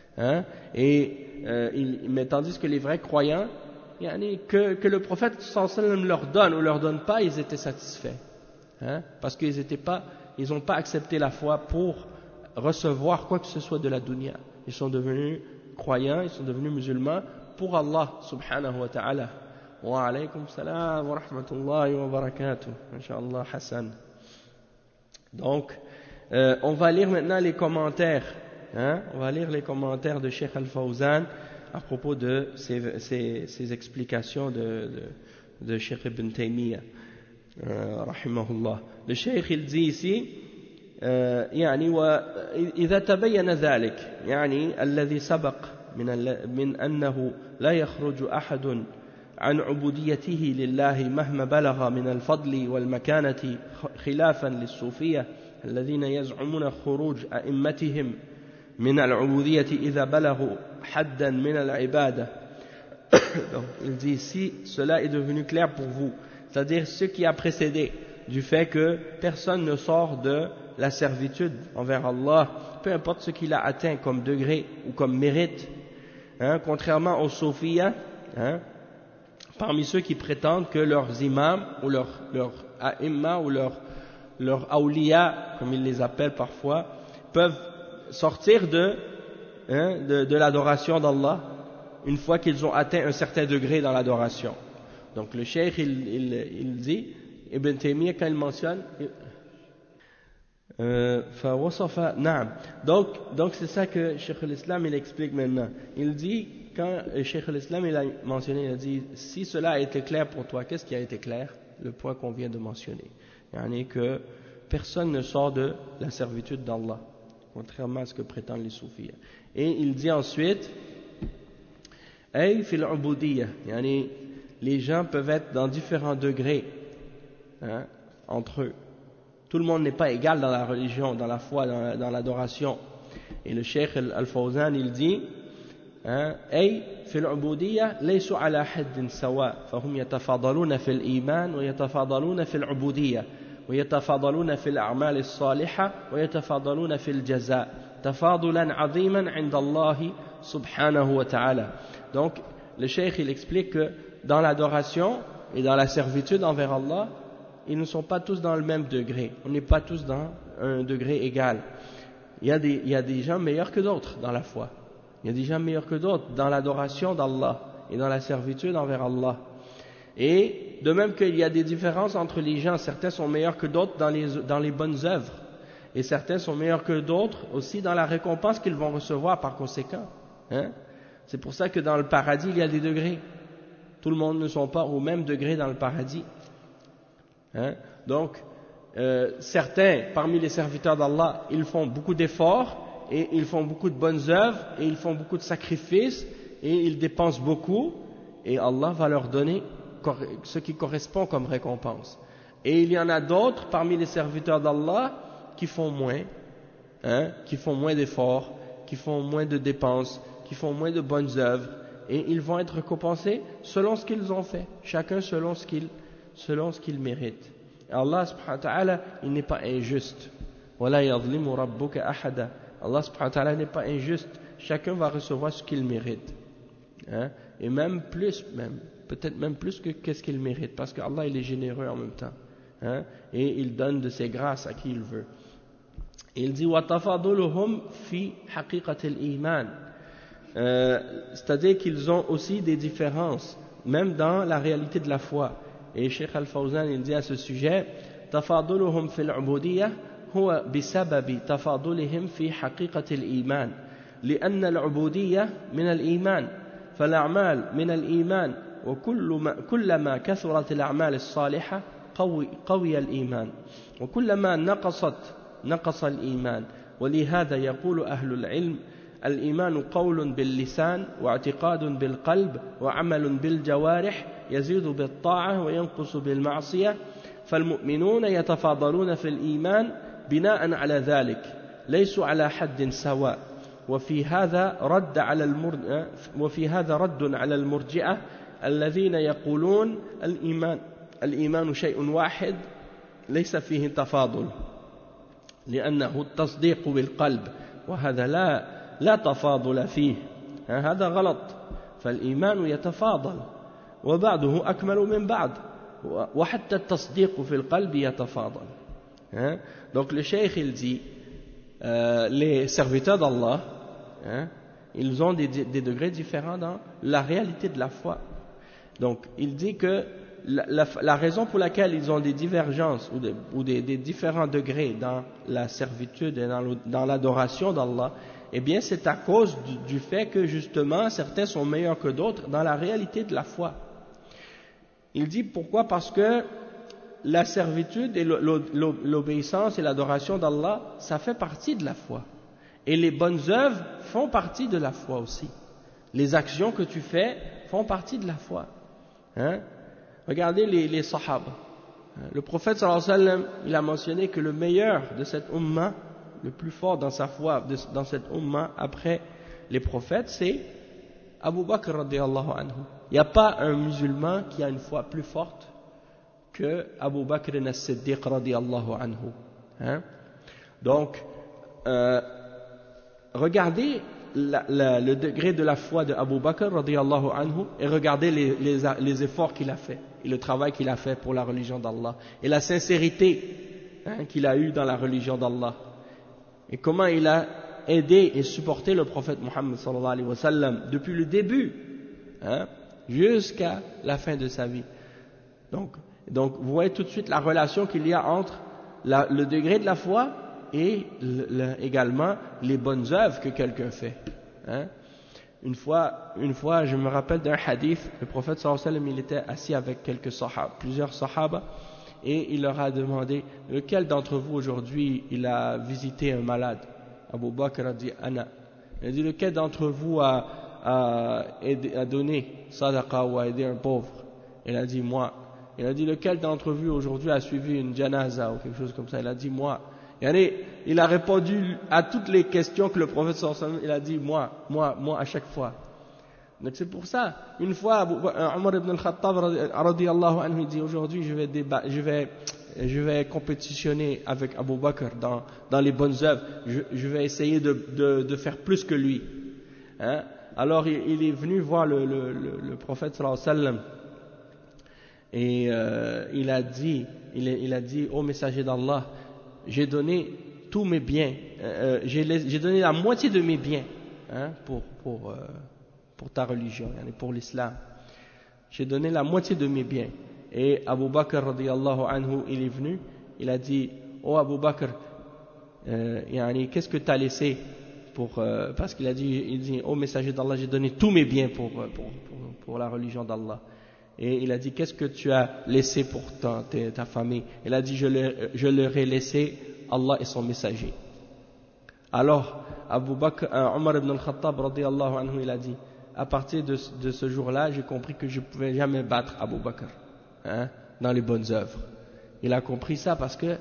Mais tandis que les vrais croyants, que le prophète sallallahu alayhi wa sallam leur donne ou leur donne pas, ils étaient satisfaits. Parce qu'ils n'ont pas accepté la foi pour recevoir quoi que ce soit de la dunya. Ils sont devenus croyants, ils sont devenus musulmans pour Allah subhanahu wa ta'ala. Wa alaykum salam wa rahmatullahi wa barakatuh. Inch'Allah Hassan. Donc, on va lire maintenant les commentaires. On va lire les commentaires de Cheikh Al-Fawzan à propos de ces explications de Cheikh Ibn Taymiyyah. Rahimahullah. Le Cheikh il dit ici يعني وإذا تبين ذلك يعني الذي سبق من أنه لا يخرج أحد عن عبوديته لله مهما بلغ من الفضل والمكانة خلافا للصوفية الذين يزعمون خروج أئمتهم من العبودية إذا بلغوا حدا من العبادة. Donc, il dit ici, cela est devenu clair pour vous, c'est-à-dire ce qui a précédé du fait que personne ne sort de la servitude envers Allah, peu importe ce qu'il a atteint comme degré ou comme mérite, contrairement aux soufiyas, parmi ceux qui prétendent que leurs imams ou leurs a'imma ou leurs awliya, comme ils les appellent parfois, peuvent sortir de l'adoration d'Allah une fois qu'ils ont atteint un certain degré dans l'adoration. Donc le cheikh il dit, Ibn Taymiyyah quand il mentionne donc c'est ça que Cheikh al-Islam il explique maintenant. Il dit quand Cheikh al-Islam il a mentionné, il a dit, si cela a été clair pour toi, qu'est-ce qui a été clair? Le point qu'on vient de mentionner. Yani que personne ne sort de la servitude d'Allah, contrairement à ce que prétendent les soufis. Et il dit ensuite, ay fil ubudiyya, yani les gens peuvent être dans différents degrés entre eux. Tout le monde n'est pas égal dans la religion, dans la foi, dans l'adoration. Et le Cheikh Al-Fawzan il dit, أي في العبودية ليسوا على حد سواء فهم يتفاضلون في الإيمان ويتفاضلون في العبودية ويتفاضلون في الأعمال الصالحة ويتفاضلون في الجزاء تفاضلا عظيما عند الله سبحانه وتعالى. Donc le Cheikh il explique que dans l'adoration et dans la servitude envers Allah, ils ne sont pas tous dans le même degré, on n'est pas tous dans un degré égal. Il y a des gens meilleurs que d'autres dans la foi. Il y a des gens meilleurs que d'autres dans l'adoration d'Allah et dans la servitude envers Allah. Et de même qu'il y a des différences entre les gens, certains sont meilleurs que d'autres dans les bonnes œuvres. Et certains sont meilleurs que d'autres aussi dans la récompense qu'ils vont recevoir par conséquent. C'est pour ça que dans le paradis, il y a des degrés. Tout le monde ne sont pas au même degré dans le paradis. Donc, certains parmi les serviteurs d'Allah, ils font beaucoup d'efforts, et ils font beaucoup de bonnes œuvres, et ils font beaucoup de sacrifices, et ils dépensent beaucoup, et Allah va leur donner ce qui correspond comme récompense. Et il y en a d'autres parmi les serviteurs d'Allah qui font moins, qui font moins d'efforts, qui font moins de dépenses, qui font moins de bonnes œuvres, et ils vont être récompensés selon ce qu'ils ont fait, chacun selon ce qu'il mérite. Et Allah subhanahu wa ta'ala, il n'est pas injuste. وَلَا يَظْلِمُ رَبُّكَ أَحَدًا. Allah subhanahu wa ta'ala n'est pas injuste, chacun va recevoir ce qu'il mérite, et même plus, peut-être même plus que ce qu'il mérite, parce qu'Allah il est généreux en même temps, et il donne de ses grâces à qui il veut. Et il dit وَتَفَضُلُهُمْ فِي حَقِيقَةِ الْإِيمَانِ, c'est-à-dire qu'ils ont aussi des différences, même dans la réalité de la foi. Et Cheikh Al-Fawzan il dit à ce sujet تَفَضُلُهُمْ فِي الْعُبُودِيَّةِ هو بسبب تفاضلهم في حقيقة الإيمان لأن العبودية من الإيمان فالأعمال من الإيمان وكلما كثرت الأعمال الصالحة قوي الإيمان وكلما نقص الإيمان ولهذا يقول أهل العلم الإيمان قول باللسان واعتقاد بالقلب وعمل بالجوارح يزيد بالطاعة وينقص بالمعصية فالمؤمنون يتفاضلون في الإيمان بناء على ذلك ليسوا على حد سواء وفي هذا رد على المرجئة الذين يقولون الإيمان شيء واحد ليس فيه تفاضل لأنه التصديق بالقلب وهذا لا تفاضل فيه هذا غلط فالإيمان يتفاضل وبعضه أكمل من بعض وحتى التصديق في القلب يتفاضل. Donc le cheikh il dit les serviteurs d'Allah ils ont des degrés différents dans la réalité de la foi. Donc il dit que la raison pour laquelle ils ont des divergences ou des différents degrés dans la servitude et dans l'adoration d'Allah, eh bien c'est à cause du fait que justement certains sont meilleurs que d'autres dans la réalité de la foi. Il dit pourquoi? Parce que la servitude et l'obéissance et l'adoration d'Allah, ça fait partie de la foi. Et les bonnes œuvres font partie de la foi aussi. Les actions que tu fais font partie de la foi. Regardez les sahaba. Le prophète sallallahu alayhi wa sallam, il a mentionné que le meilleur de cette umma, le plus fort dans sa foi, dans cette umma, après les prophètes, c'est Abu Bakr radiyallahu anhu. Il n'y a pas un musulman qui a une foi plus forte que Abu Bakr as-Siddiq radiyallahu anhu. Donc, regardez le degré de la foi de Abu Bakr radiyallahu anhu et regardez les efforts qu'il a fait et le travail qu'il a fait pour la religion d'Allah et la sincérité qu'il a eue dans la religion d'Allah et comment il a aidé et supporté le prophète Muhammad sallallahu alayhi wa sallam depuis le début jusqu'à la fin de sa vie. Donc vous voyez tout de suite la relation qu'il y a entre le degré de la foi et également les bonnes œuvres que quelqu'un fait. une fois, je me rappelle d'un hadith, le prophète sallallahu alayhi wa sallam, il était assis avec plusieurs sahaba, et il leur a demandé, lequel d'entre vous aujourd'hui, il a visité un malade? Abu Bakr a dit, Ana. Il a dit, lequel d'entre vous a donné sadaqa ou a aidé un pauvre? Il a dit, moi. Il a dit, lequel d'entre vous aujourd'hui a suivi une janaza ou quelque chose comme ça? Il a dit, moi. Il a répondu à toutes les questions que le prophète sallallahu alayhi wa sallam, il a dit, moi à chaque fois. Donc c'est pour ça, une fois, Omar ibn al-Khattab radiyallahu anhu, il dit, aujourd'hui je vais compétitionner avec Abu Bakr dans les bonnes œuvres, je vais essayer de faire plus que lui. Hein? Alors il est venu voir le prophète sallallahu alayhi wa sallam, et il a dit, ô messager d'Allah, j'ai donné tous mes biens, j'ai donné la moitié de mes biens, hein, pour ta religion, pour l'islam. J'ai donné la moitié de mes biens. Et Abu Bakr radiyallahu anhu, il est venu, il a dit, oh Abu Bakr, qu'est-ce que tu as laissé parce qu'il a dit, oh messager d'Allah, j'ai donné tous mes biens pour la religion d'Allah. Et il a dit, qu'est-ce que tu as laissé pour ta famille? Il a dit, je leur ai laissé Allah et son messager. Alors, Omar ibn al-Khattab radiyallahu anhu, il a dit, à partir de ce jour-là, j'ai compris que je ne pouvais jamais battre Abu Bakr, hein, dans les bonnes œuvres. Il a compris ça parce que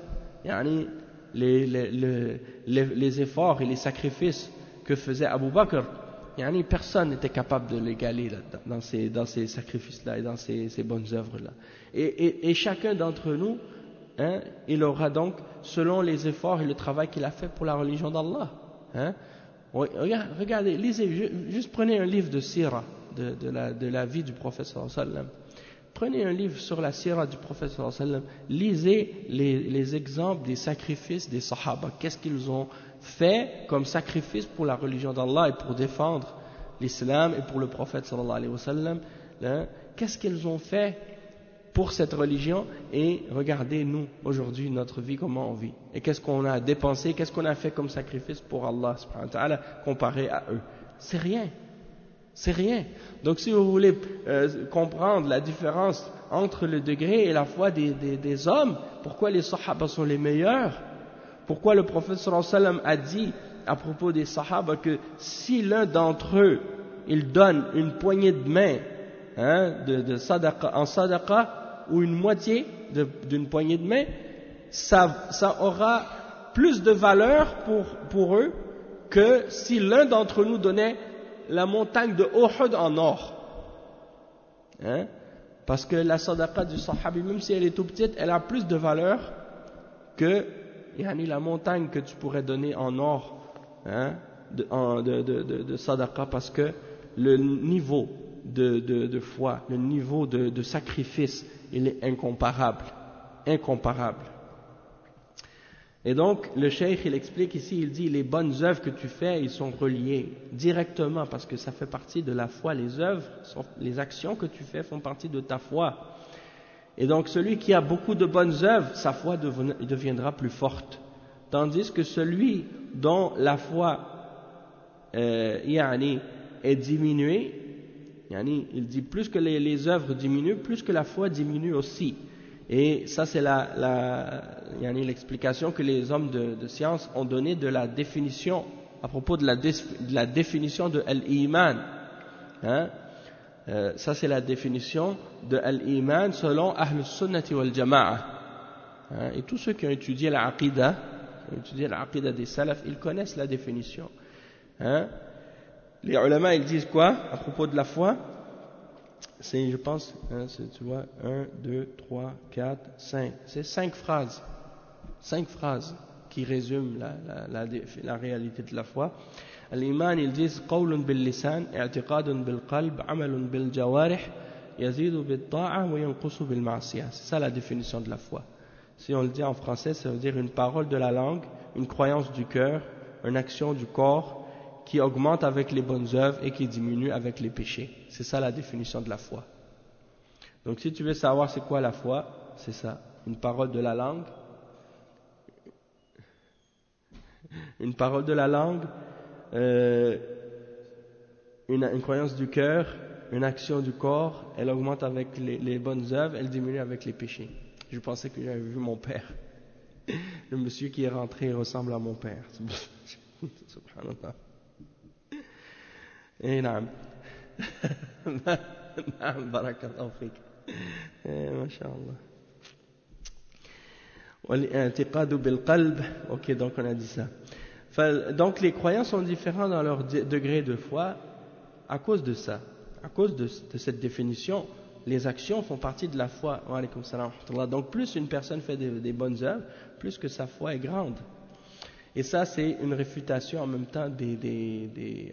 les efforts et les sacrifices que faisait Abu Bakr, personne n'était capable de l'égaler dans ces sacrifices-là et dans ces bonnes œuvres-là. Et chacun d'entre nous, hein, il aura donc, selon les efforts et le travail qu'il a fait pour la religion d'Allah. Hein. Regardez, lisez, juste prenez un livre de sira, de la vie du prophète sallallahu alayhi wa sallam. Prenez un livre sur la sira du prophète sallallahu alayhi wa sallam. Lisez les exemples des sacrifices des sahaba. Qu'est-ce qu'ils ont fait comme sacrifice pour la religion d'Allah et pour défendre l'islam et pour le prophète sallallahu alayhi wa sallam. Hein. Qu'est-ce qu'ils ont fait pour cette religion, et regardez nous aujourd'hui notre vie, comment on vit, et qu'est-ce qu'on a dépensé, qu'est-ce qu'on a fait comme sacrifice pour Allah subhanahu wa ta'ala comparé à eux. C'est rien, c'est rien. Donc si vous voulez comprendre la différence entre le degré et la foi des hommes, pourquoi les sahaba sont les meilleurs, pourquoi le prophète sallallahu alayhi wa sallam a dit à propos des sahaba que si l'un d'entre eux il donne une poignée de main, hein, de sadaqa, en sadaqa, ou une moitié d'une poignée de main, ça aura plus de valeur pour eux que si l'un d'entre nous donnait la montagne de Uhud en or. Hein? Parce que la sadaqa du sahabi, même si elle est tout petite, elle a plus de valeur que la montagne que tu pourrais donner en or, hein, de sadaqa, parce que le niveau de foi, le niveau de sacrifice, il est incomparable. Et donc, le cheikh, il explique ici, il dit, les bonnes œuvres que tu fais, ils sont reliés directement, parce que ça fait partie de la foi. Les œuvres, les actions que tu fais font partie de ta foi. Et donc, celui qui a beaucoup de bonnes œuvres, sa foi deviendra plus forte. Tandis que celui dont la foi est diminuée, il dit plus que les œuvres diminuent, plus que la foi diminue aussi. Et ça c'est l'explication que les hommes de science ont donnée de la définition, à propos de la définition de Al-Iman. Hein? Ça c'est la définition de Al-Iman selon Ahl Sunnati wal Jama'a. Hein? Et tous ceux qui ont étudié l'Aqidah des Salaf, ils connaissent la définition. Hein? Les ulama, ils disent quoi à propos de la foi? C'est, je pense, tu vois, 1, 2, 3, 4, 5. C'est 5 phrases. 5 phrases qui résument la réalité de la foi. L'iman, ils disent qawlun bil lisan, i'tiqadun bil qalb, amalun bil jawarih, yazidu bil ta'a wa yanqusu bil ma'siyah. C'est ça la définition de la foi. Si on le dit en français, ça veut dire une parole de la langue, une croyance du cœur, une action du corps, qui augmente avec les bonnes œuvres et qui diminue avec les péchés. C'est ça la définition de la foi. Donc si tu veux savoir c'est quoi la foi, c'est ça. Une parole de la langue, une croyance du cœur, une action du corps, elle augmente avec les bonnes œuvres, elle diminue avec les péchés. Je pensais que j'avais vu mon père. Le monsieur qui est rentré ressemble à mon père. Subhanallah. Et naam. Naam, barakallahu fik. Masha'Allah. Wal-i'tiqadu bil-qalb. Ok, donc on a dit ça. Donc les croyants sont différents dans leur degré de foi à cause de ça. À cause de cette définition, les actions font partie de la foi. Wa alaykoum salam wa rahmatullah. Donc plus une personne fait des bonnes œuvres, plus que sa foi est grande. Et ça, c'est une réfutation en même temps des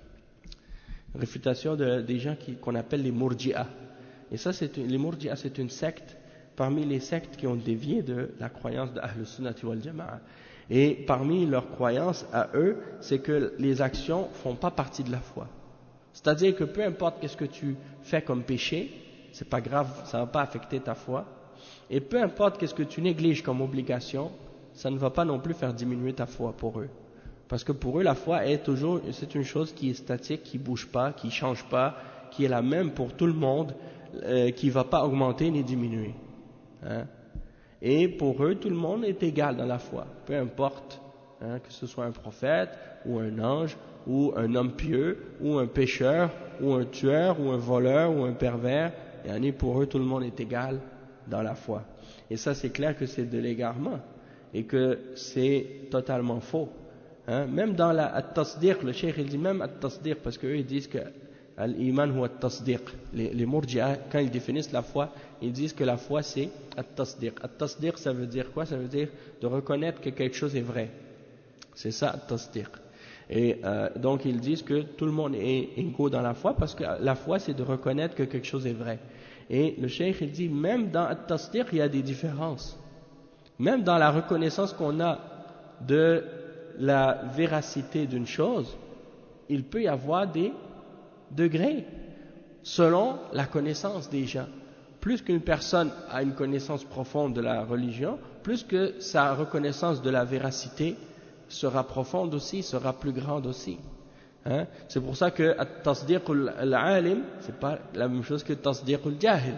gens qu'on appelle les Murji'a. Et ça, les Murji'a, c'est une secte parmi les sectes qui ont dévié de la croyance de Ahl Sunnati wal Jama'a. Et parmi leurs croyances à eux, c'est que les actions font pas partie de la foi. C'est-à-dire que peu importe qu'est-ce que tu fais comme péché, c'est pas grave, ça va pas affecter ta foi. Et peu importe qu'est-ce que tu négliges comme obligation, ça ne va pas non plus faire diminuer ta foi pour eux. Parce que pour eux, la foi c'est une chose qui est statique, qui bouge pas, qui change pas, qui est la même pour tout le monde, qui va pas augmenter ni diminuer. Hein? Et pour eux, tout le monde est égal dans la foi. Peu importe, que ce soit un prophète, ou un ange, ou un homme pieux, ou un pécheur, ou un tueur, ou un voleur, ou un pervers. Et pour eux, tout le monde est égal dans la foi. Et ça, c'est clair que c'est de l'égarement. Et que c'est totalement faux. Même dans la at-tasdiq, le cheikh il dit même at-tasdiq, parce qu'eux ils disent que al-iman ou at-tasdiq. Les murji'a, quand ils définissent la foi, ils disent que la foi c'est at-tasdiq. At-tasdiq, ça veut dire quoi? Ça veut dire de reconnaître que quelque chose est vrai. C'est ça at-tasdiq. Et donc ils disent que tout le monde est égaux dans la foi, parce que la foi c'est de reconnaître que quelque chose est vrai. Et le cheikh il dit même dans at-tasdiq il y a des différences. Même dans la reconnaissance qu'on a de la véracité d'une chose, il peut y avoir des degrés selon la connaissance des gens. Plus qu'une personne a une connaissance profonde de la religion, plus que sa reconnaissance de la véracité sera profonde aussi, sera plus grande aussi. C'est pour ça que at-tasdiq al-alim, c'est pas la même chose que tasdiq al-jahil.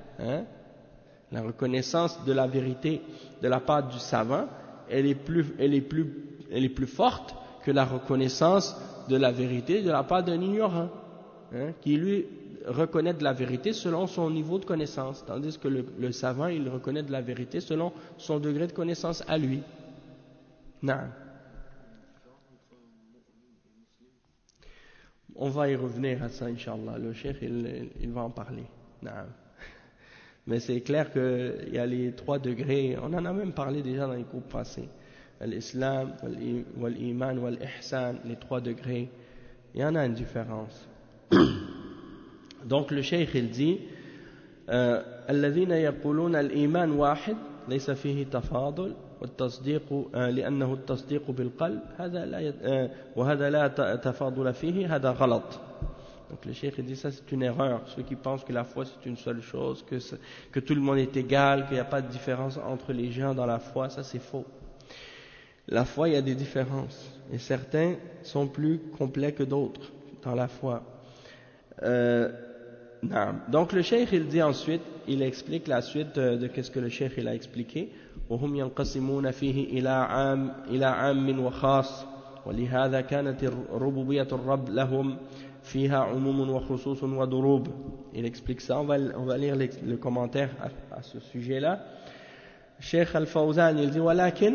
La reconnaissance de la vérité de la part du savant, elle est plus forte que la reconnaissance de la vérité de la part d'un ignorant, qui lui reconnaît de la vérité selon son niveau de connaissance, tandis que le savant, il reconnaît de la vérité selon son degré de connaissance à lui. Non. On va y revenir à ça, Inch'Allah. Le cheikh, il va en parler. Non. Mais c'est clair qu'il y a les 3 degrés, on en a même parlé déjà dans les cours passés. L'islam, l'iman, l'ihsan, les 3 degrés, il y en a une différence. Donc le cheikh il dit الذين يقولون الإيمان واحد ليس فيه تفاضل والتصديق لأنه التصديق بالقلب هذا لا وهذا لا تفاضل فيه هذا غلط. Donc le cheikh dit ça c'est une erreur. Ceux qui pensent que la foi c'est une seule chose, que tout le monde est égal, qu'il n'y a pas de différence entre les gens dans la foi, ça c'est faux. La foi il y a des différences et certains sont plus complets que d'autres dans la foi. Donc le cheikh il dit ensuite, il explique la suite de qu'est-ce que le cheikh il a expliqué. وهم ينقسمون فيه إلى عام وخاص ولهذا كانت ربوبية الرب لهم فيها عموم وخصوص ودروب. Il explique ça, on va lire le commentaire à ce sujet-là. Cheikh Al-Fawzan il dit ولكن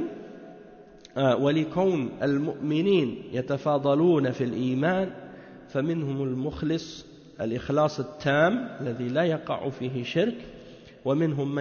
ولكون المؤمنين يتفاضلون في الإيمان فمنهم المخلص الإخلاص التام الذي لا يقع فيه شرك ومنهم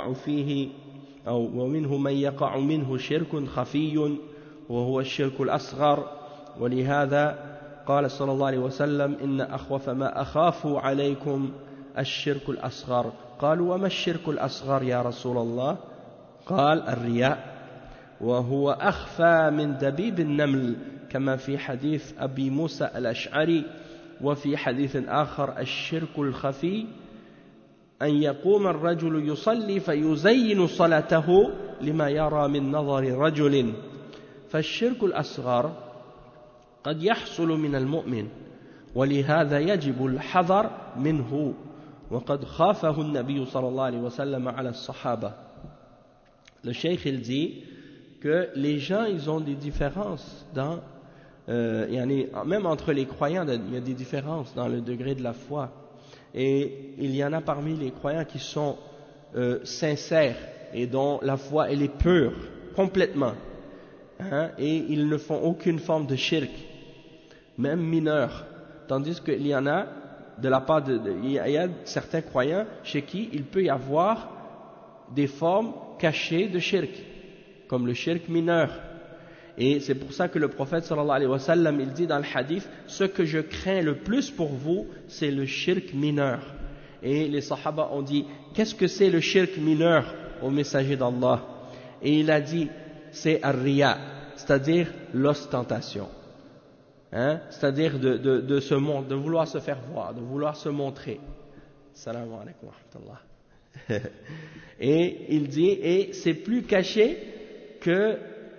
من يقع منه شرك خفي وهو الشرك الأصغر ولهذا قال صلى الله عليه وسلم إن أخوف ما أخاف عليكم الشرك الأصغر. قالوا وما الشرك الأصغر يا رسول الله؟ قال الرياء وهو أخفى من دبيب النمل كما في حديث أبي موسى الأشعري. وفي حديث آخر الشرك الخفي أن يقوم الرجل يصلي فيزين صلاته لما يرى من نظر رجل. فالشرك الأصغر قد يحصل من المؤمن ولهذا يجب الحذر منه وقد خافه النبي صلى الله عليه وسلم على الصحابة. Le cheikh il dit que les gens ils ont des différences dans même entre les croyants il y a des différences dans le degré de la foi, et il y en a parmi les croyants qui sont sincères et dont la foi elle est pure complètement, et ils ne font aucune forme de shirk, même mineur, tandis qu'il y en a de la part il y a certains croyants chez qui il peut y avoir des formes cachées de shirk, comme le shirk mineur. Et c'est pour ça que le prophète sallallahu alayhi wa sallam il dit dans le hadith, ce que je crains le plus pour vous c'est le shirk mineur. Et les sahaba ont dit, qu'est-ce que c'est le shirk mineur au messager d'Allah? Et il a dit, c'est ar-riya, c'est-à-dire l'ostentation, c'est-à-dire de vouloir se faire voir, de vouloir se montrer. Salam alaykum wa rahmatullah. Et il dit, et c'est plus caché que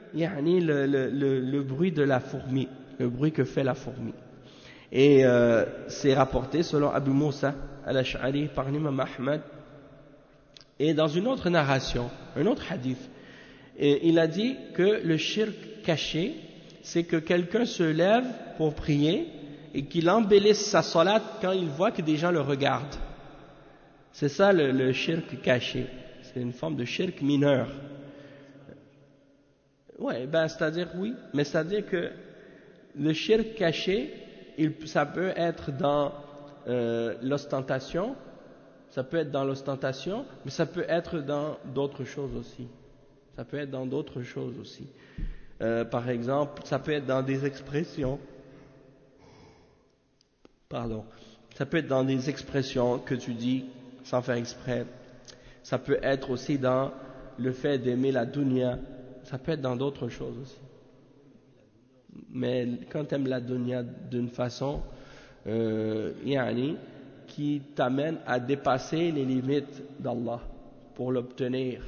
le bruit de la fourmi, le bruit que fait la fourmi. Et c'est rapporté selon Abu Moussa al-Ash'ari par l'imam Ahmad. Et dans une autre narration, un autre hadith, il a dit que le shirk caché, c'est que quelqu'un se lève pour prier et qu'il embellisse sa salat quand il voit que des gens le regardent. C'est ça le shirk caché. C'est une forme de shirk mineur. Ouais, c'est-à-dire oui, mais c'est-à-dire que le shirk caché, ça peut être dans l'ostentation, ça peut être dans l'ostentation, mais ça peut être dans d'autres choses aussi. Ça peut être dans d'autres choses aussi. Par exemple, ça peut être dans des expressions. Ça peut être dans des expressions que tu dis sans faire exprès. Ça peut être aussi dans le fait d'aimer la dunya. Ça peut être dans d'autres choses aussi. Mais quand tu aimes la dunya d'une façon qui t'amène à dépasser les limites d'Allah pour l'obtenir,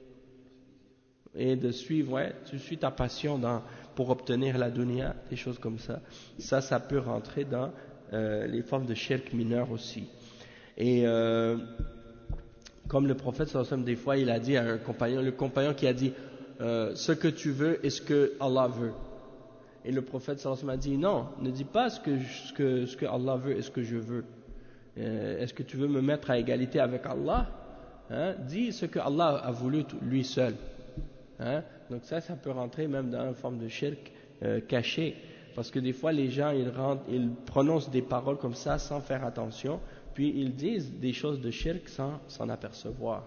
et de suivre, tu suis ta passion pour obtenir la dunya, des choses comme ça. Ça peut rentrer dans les formes de shirk mineur aussi. Et comme le prophète sallallahu alayhi wa sallam, des fois il a dit à un compagnon, le compagnon qui a dit ce que tu veux est ce que Allah veut. Et le prophète sallallahu alayhi wa sallam a dit non, ne dis pas ce que Allah veut et ce que je veux. Est-ce que tu veux me mettre à égalité avec Allah? Dis ce que Allah a voulu lui seul. Donc ça peut rentrer même dans une forme de shirk caché, parce que des fois les gens ils prononcent des paroles comme ça sans faire attention, puis ils disent des choses de shirk sans s'en apercevoir.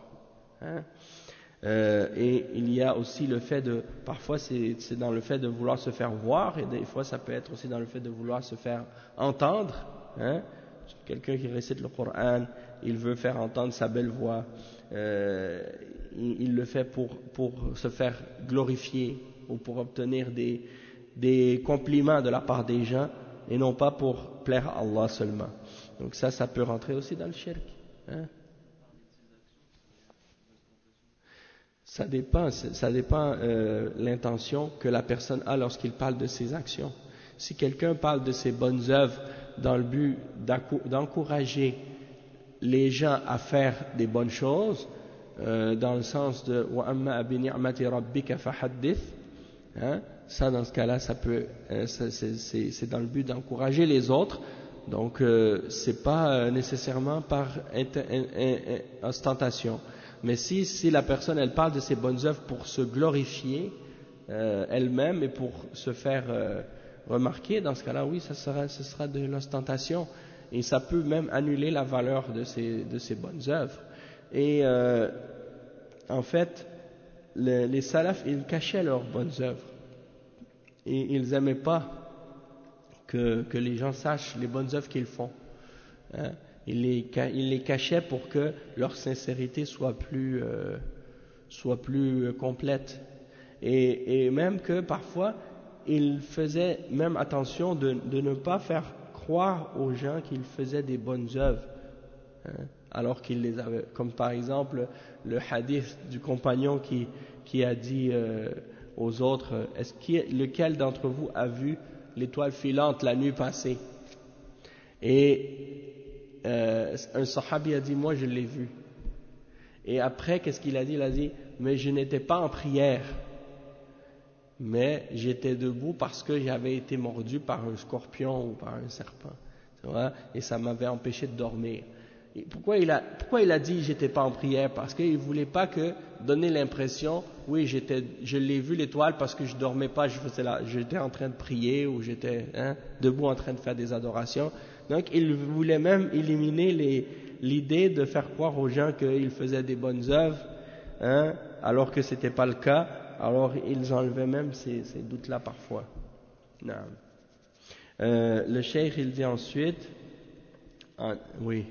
Et il y a aussi le fait parfois c'est dans le fait de vouloir se faire voir, et des fois ça peut être aussi dans le fait de vouloir se faire entendre. Quelqu'un qui récite le Coran, il veut faire entendre sa belle voix, il le fait pour se faire glorifier ou pour obtenir des compliments de la part des gens, et non pas pour plaire à Allah seulement. Donc ça peut rentrer aussi dans le shirk. Ça dépend l'intention que la personne a lorsqu'il parle de ses actions. Si quelqu'un parle de ses bonnes œuvres dans le but d'encourager les gens à faire des bonnes choses, dans le sens de wa amma bi ni'mati rabbika fahaddith, ça dans ce cas-là ça peut c'est dans le but d'encourager les autres, donc c'est pas nécessairement par ostentation. Mais si la personne elle parle de ses bonnes œuvres pour se glorifier elle-même et pour se faire remarquer, dans ce cas-là oui, ce sera de l'ostentation, et ça peut même annuler la valeur de ces bonnes œuvres. Et en fait les salafs ils cachaient leurs bonnes œuvres, et ils n'aimaient pas que les gens sachent les bonnes œuvres qu'ils font. Ils les cachaient pour que leur sincérité soit plus complète, et même que parfois ils faisaient même attention de ne pas faire croire aux gens qu'ils faisaient des bonnes œuvres, alors qu'ils les avaient, comme par exemple le hadith du compagnon qui a dit aux autres, lequel d'entre vous a vu l'étoile filante la nuit passée? Et un sahabi a dit, moi je l'ai vu. Et après, qu'est-ce qu'il a dit? Il a dit, mais je n'étais pas en prière, mais j'étais debout parce que j'avais été mordu par un scorpion ou par un serpent. Tu vois? Et ça m'avait empêché de dormir. Et pourquoi il a dit j'étais pas en prière? Parce qu'il voulait pas donner l'impression, oui, je l'ai vu l'étoile parce que je dormais pas, j'étais en train de prier ou j'étais debout en train de faire des adorations. Donc il voulait même éliminer l'idée de faire croire aux gens qu'ils faisaient des bonnes œuvres, alors que c'était pas le cas. Alors ils enlevaient même ces doutes-là parfois. Non. Le cheikh il dit ensuite, oui.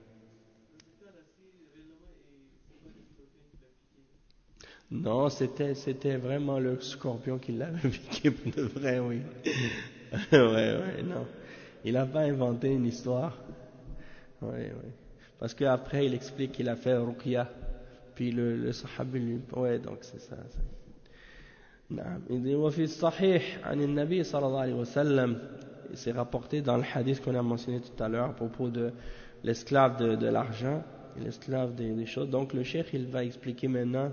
Non, c'était vraiment le scorpion qui l'avait piqué pour de vrai, oui. ouais, non. Il n'a pas inventé une histoire. Oui. Parce qu'après, il explique qu'il a fait ruqya. Puis le sahabi lui... Ouais, donc c'est ça. نعم. Il dit, وفي الصحيح عن النبي صلى الله عليه وسلم, c'est rapporté dans le hadith qu'on a mentionné tout à l'heure à propos de l'esclave de l'argent et l'esclave des choses. Donc le cheikh, il va expliquer maintenant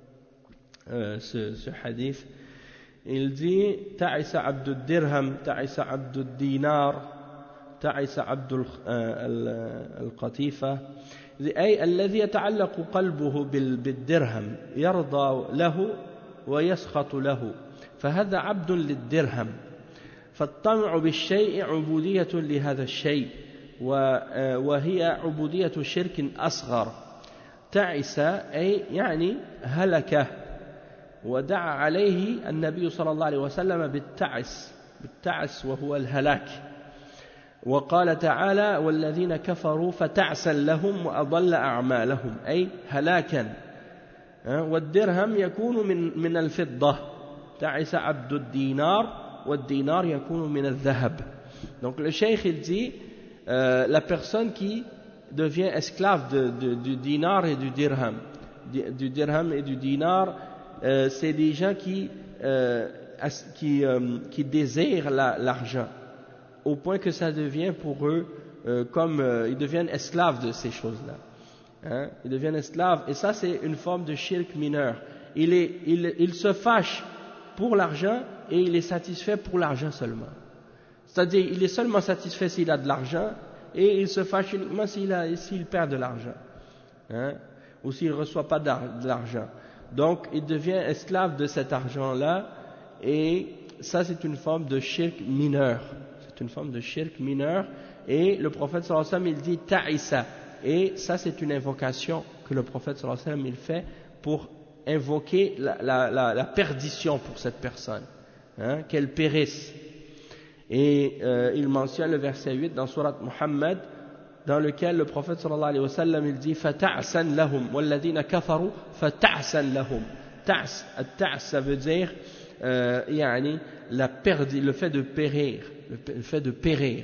ce hadith. Il dit تعس عبد الدرهم تعس عبد الدينار تعس عبد القطيفة, أي الذي يتعلق قلبه بالدرهم يرضى له ويسخط له, فهذا عبد للدرهم, فالطمع بالشيء عبودية لهذا الشيء, وهي عبودية شرك أصغر. تعس أي يعني هلكه, ودعا عليه النبي صلى الله عليه وسلم بالتعس وهو الهلاك, وقال تعالى والذين كفروا فتعسا لهم وأضل أعمالهم, أي هلاكا. والدرهم يكون من الفضة, تعس عبد الدينار, والدينار يكون من الذهب. Donc le cheikh il dit la personne qui devient esclave du dinar et du dirham et du dinar, c'est des gens qui désirent l'argent au point que ça devient pour eux comme ils deviennent esclaves de ces choses-là. Ils deviennent esclaves, et ça c'est une forme de shirk mineur. Il se fâche pour l'argent et il est satisfait pour l'argent seulement. C'est-à-dire il est seulement satisfait s'il a de l'argent, et il se fâche uniquement s'il perd de l'argent, ou s'il ne reçoit pas de l'argent. Donc il devient esclave de cet argent-là, et ça c'est une forme de shirk mineur. C'est une forme de shirk mineur, et le prophète sallallahu alayhi wa sallam il dit ta'isa. Et ça, c'est une invocation que le prophète sallallahu alayhi wa sallam il fait pour invoquer la perdition pour cette personne, qu'elle périsse. Et il mentionne le verset 8 dans Surat Muhammad, dans lequel le prophète sallallahu alayhi wa sallam il dit fata'san lahum walladhina kafaru fata'san lahum. Ta's, ça veut dire le fait de périr, le fait de périr.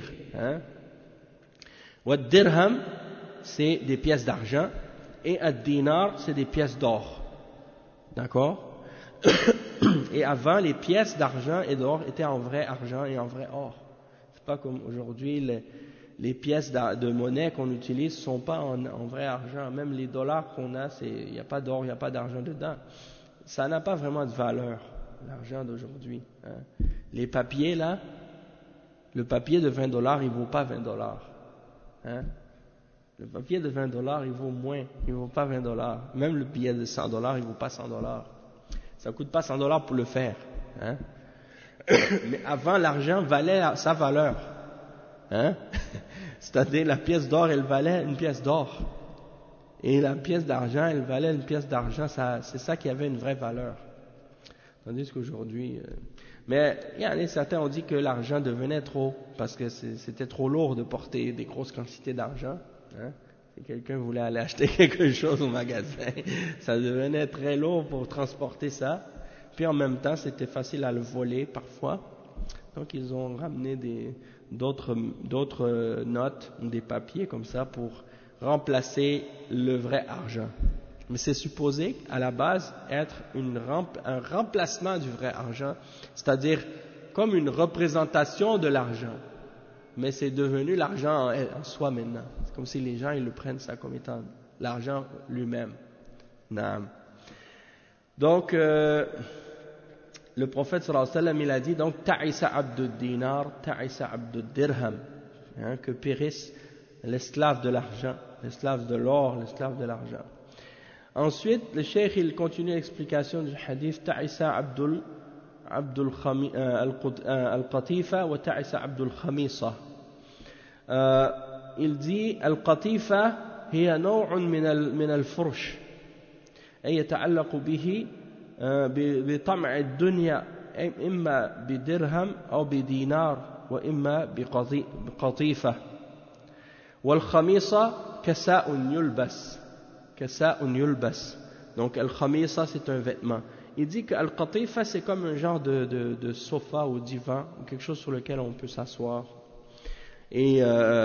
Wa dirham, c'est des pièces d'argent, et ad-dinar, c'est des pièces d'or. D'accord? Et avant, les pièces d'argent et d'or étaient en vrai argent et en vrai or. C'est pas comme aujourd'hui, les pièces de monnaie qu'on utilise ne sont pas en vrai argent. Même les dollars qu'on a, il n'y a pas d'or, il n'y a pas d'argent dedans. Ça n'a pas vraiment de valeur, l'argent d'aujourd'hui. Les papiers, là, le papier de $20, il ne vaut pas $20. Le papier de $20, il vaut moins, il ne vaut pas $20. Même le billet de $100, il ne vaut pas $100. Ça ne coûte pas $100 pour le faire. Mais avant, l'argent valait sa valeur. C'est-à-dire, la pièce d'or, elle valait une pièce d'or. Et la pièce d'argent, elle valait une pièce d'argent. C'est ça qui avait une vraie valeur. Tandis qu'aujourd'hui... Mais certains ont dit que l'argent devenait trop, parce que c'était trop lourd de porter des grosses quantités d'argent. Si quelqu'un voulait aller acheter quelque chose au magasin, ça devenait très lourd pour transporter ça. Puis en même temps, c'était facile à le voler parfois. Donc ils ont ramené d'autres notes, des papiers comme ça pour remplacer le vrai argent. Mais c'est supposé à la base être un remplacement du vrai argent, c'est-à-dire comme une représentation de l'argent. mais c'est devenu l'argent en soi maintenant. C'est comme si les gens ils le prennent ça comme étant l'argent lui-même. Naam. Donc le prophète sallallahu alayhi wa sallam il a dit donc ta'isa abdud dinar, ta'isa abdud dirham, que périsse l'esclave de l'argent, l'esclave de l'or, l'esclave de l'argent. Ensuite, le cheikh il continue l'explication du hadith ta'isa al-qatifa wa ta'isa abdul khamisa. Il dit al-qatifa هي نوع من الفرش أي يتعلق به بطمع الدنيا إما بدرهم أو بدينار وإما بقطيفة والخميصة كساء يلبس donc al-khamisa c'est un vêtement. Il dit que al-qatifa c'est comme un genre de sofa ou divan ou quelque chose sur lequel on peut s'asseoir. Et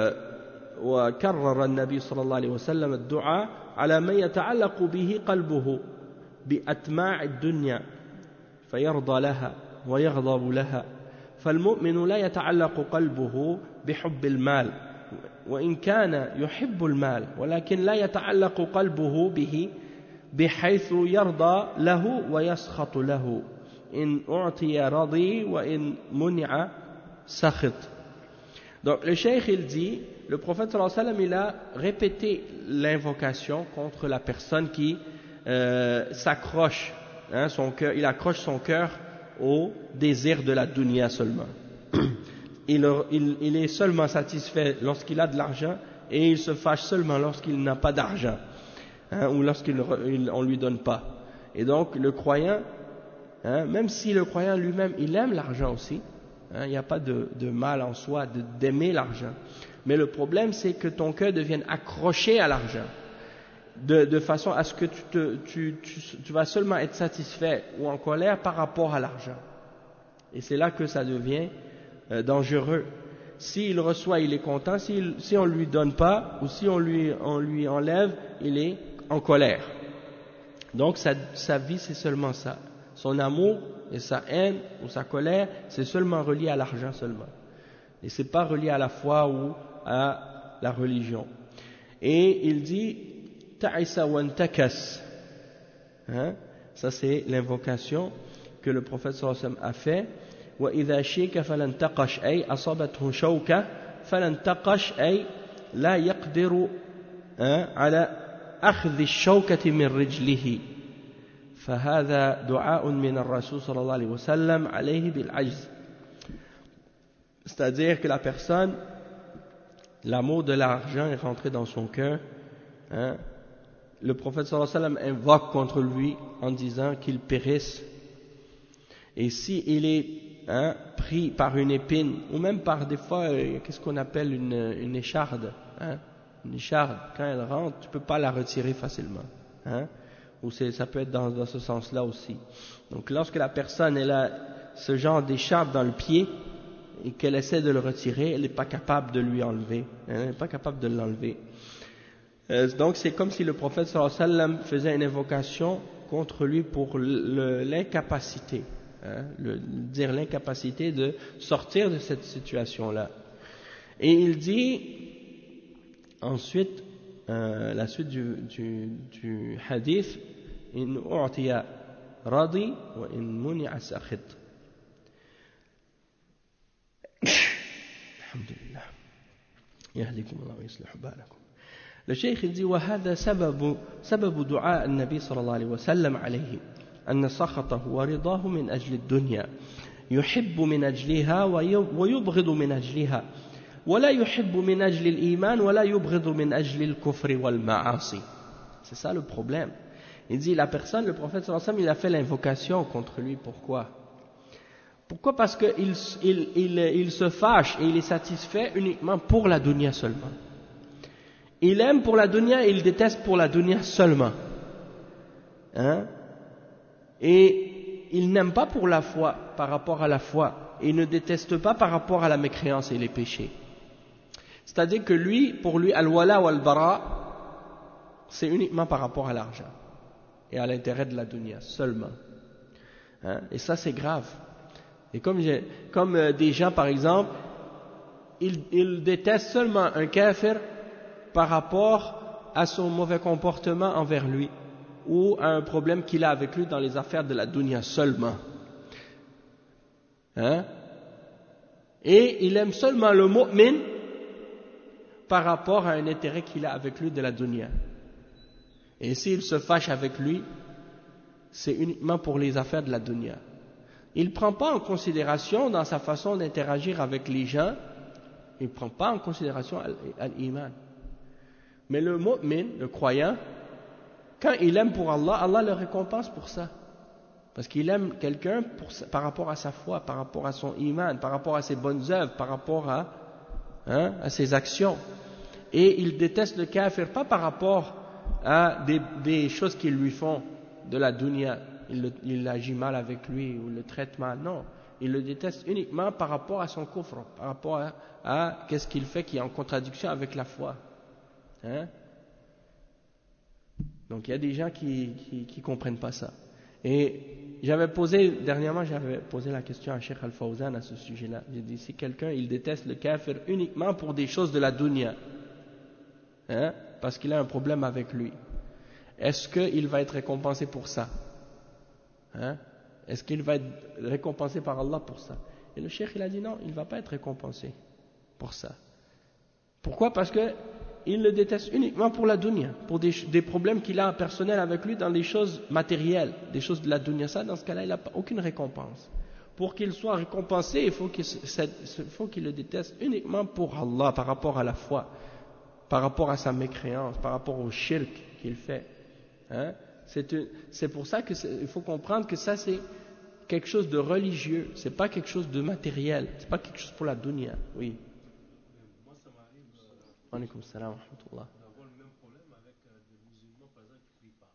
وكرر النبي صلى الله عليه وسلم الدعاء على من يتعلق به قلبه بأتماع الدنيا فيرضى لها ويغضب لها فالمؤمن لا يتعلق قلبه بحب المال وإن كان يحب المال ولكن لا يتعلق قلبه به بحيث يرضى له ويسخط له إن أعطي رضي وإن منع سخط. Donc le cheikh il dit, le prophète sallallahu alayhi wa sallam il a répété l'invocation contre la personne qui s'accroche, son cœur, il accroche son cœur au désir de la dunya seulement. Il est seulement satisfait lorsqu'il a de l'argent et il se fâche seulement lorsqu'il n'a pas d'argent, ou lorsqu'on lui donne pas. Et donc le croyant, même si le croyant lui-même il aime l'argent aussi, il n'y a pas de mal en soi d'aimer l'argent, mais le problème c'est que ton cœur devienne accroché à l'argent de façon à ce que tu vas seulement être satisfait ou en colère par rapport à l'argent, et c'est là que ça devient dangereux. S'il reçoit il est content, si on lui donne pas ou si on lui enlève il est en colère. Donc sa vie c'est seulement ça, son amour et sa haine ou sa colère c'est seulement relié à l'argent seulement, et c'est pas relié à la foi ou à la religion. Et il dit ta'isa wa antakas, ça c'est l'invocation que le prophète sallallahu alayhi wa sallam a fait. wa idha shika falantaqash ay asabathu shawka falantaqash ay la yaqdiru ala akhdhi ash-shawkati min rijlihi فهذا دعاء من الرسول صلى الله عليه وسلم عليه بالعجز. C'est-à-dire que la personne, l'amour de l'argent est rentré dans son cœur, le prophète sallallahu alayhi wa sallam invoque contre lui en disant qu'il périsse, et si il est pris par une épine ou même par des fois qu'est-ce qu'on appelle une écharde, une écharde, quand elle rentre tu peux pas la retirer facilement, ou ça peut être dans ce sens-là aussi. Donc lorsque la personne elle a ce genre d'écharpe dans le pied et qu'elle essaie de le retirer, elle n'est pas capable de lui enlever, elle n'est pas capable de l'enlever. Donc c'est comme si le prophète sallallahu alayhi wa sallam faisait une invocation contre lui pour l'incapacité, dire l'incapacité de sortir de cette situation-là. Et il dit ensuite, la suite du hadith, in u'tiya radi wa in muni'a sakhit. Alhamdulillah. Yahdikum Allah wa yuslihu balakum. Le cheikh il dit وهذا سبب دعاء النبي صلى الله عليه وسلم عليه أن سخطه ورضاه من أجل الدنيا يحب من أجلها ويبغض من أجلها ولا يحب من أجل الإيمان ولا يبغض من أجل الكفر والمعاصي. C'est ça le problème. Il dit la personne, le prophète sallallahu alayhi wa sallam, il a fait l'invocation contre lui. Pourquoi? Parce qu'il se fâche et il est satisfait uniquement pour la dunya seulement. Il aime pour la dunya et il déteste pour la dunya seulement. Et il n'aime pas pour la foi par rapport à la foi. Et il ne déteste pas par rapport à la mécréance et les péchés. C'est-à-dire que lui, pour lui, al-wala ou al-bara, c'est uniquement par rapport à l'argent et à l'intérêt de la dunya seulement. Et ça, c'est grave. Et comme des gens, par exemple, il déteste seulement un kafir par rapport à son mauvais comportement envers lui ou à un problème qu'il a avec lui dans les affaires de la dunya seulement. Hein? Et il aime seulement le mu'min par rapport à un intérêt qu'il a avec lui de la dunya. Et s'il se fâche avec lui, c'est uniquement pour les affaires de la dunya. Il ne prend pas en considération dans sa façon d'interagir avec les gens, il ne prend pas en considération l'iman. Mais le mu'min, le croyant, quand il aime pour Allah, Allah le récompense pour ça. Parce qu'il aime quelqu'un par rapport à sa foi, par rapport à son iman, par rapport à ses bonnes œuvres, par rapport à ses actions. Et il déteste le kafir, pas par rapport à des choses qu'ils lui font de la dunya. Il agit mal avec lui ou le traite mal. Non, il le déteste uniquement par rapport à son kufr, par rapport à qu'est-ce qu'il fait qui est en contradiction avec la foi. Hein? Donc il y a des gens qui comprennent pas ça. Et dernièrement j'avais posé la question à Cheikh Al-Fawzan à ce sujet-là. J'ai dit, si quelqu'un il déteste le kafir uniquement pour des choses de la dunya, hein, parce qu'il a un problème avec lui, est-ce qu'il va être récompensé pour ça? Hein? Est-ce qu'il va être récompensé par Allah pour ça? Et le cheikh il a dit non, il ne va pas être récompensé pour ça. Pourquoi? Parce que il le déteste uniquement pour la dunya, pour des problèmes qu'il a personnels avec lui dans des choses matérielles, des choses de la dunya. Ça, dans ce cas-là, il n'a aucune récompense. Pour qu'il soit récompensé, il faut qu'il le déteste uniquement pour Allah, par rapport à la foi, par rapport à sa mécréance, par rapport au shirk qu'il fait. Hein? C'est pour ça qu'il faut comprendre que ça c'est quelque chose de religieux, c'est pas quelque chose de matériel, c'est pas quelque chose pour la dunya. Oui. Moi, ça m'arrive Salam, d'avoir le même problème avec des musulmans, par exemple, qui ne prient pas.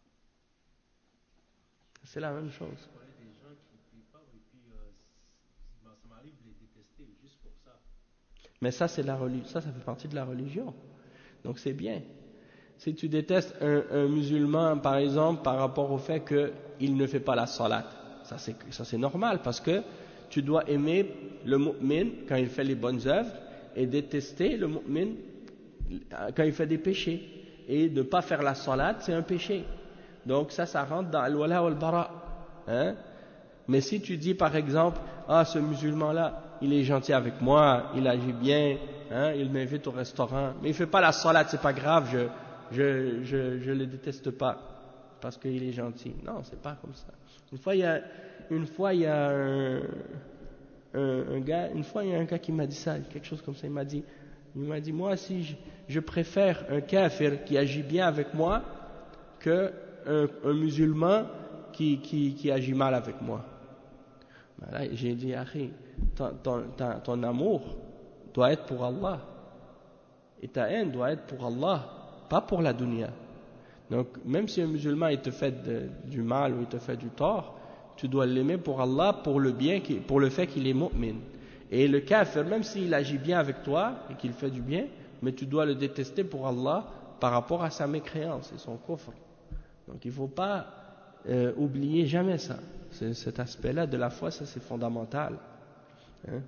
C'est la même chose. Je connais des gens qui ne prient pas et puis ça m'arrive de les détester juste pour ça. Mais ça, ça fait partie de la religion. Donc c'est bien. Si tu détestes un musulman, par exemple, par rapport au fait qu'il ne fait pas la salat, ça c'est normal, parce que tu dois aimer le mu'min quand il fait les bonnes œuvres et détester le mu'min quand il fait des péchés. Et ne pas faire la salat, c'est un péché. Donc ça rentre dans al-wala wal-bara. Hein? Mais si tu dis par exemple, ce musulman-là, il est gentil avec moi, il agit bien, hein, il m'invite au restaurant, mais il ne fait pas la salat, c'est pas grave, je le déteste pas parce qu'il est gentil. Non, c'est pas comme ça. Une fois il y a un gars qui m'a dit ça, quelque chose comme ça. Il m'a dit moi si je préfère un kafir qui agit bien avec moi que un musulman qui agit mal avec moi. Ben là, j'ai dit, Akhi, ton amour doit être pour Allah et ta haine doit être pour Allah, pas pour la dunya. Donc même si un musulman il te fait du mal ou il te fait du tort, tu dois l'aimer pour Allah, pour le bien, pour le fait qu'il est mu'min. Et le kafir, même s'il agit bien avec toi et qu'il fait du bien, mais tu dois le détester pour Allah par rapport à sa mécréance et son kufr. Donc il ne faut pas oublier jamais ça. Cet aspect-là de la foi, ça c'est fondamental. Hein?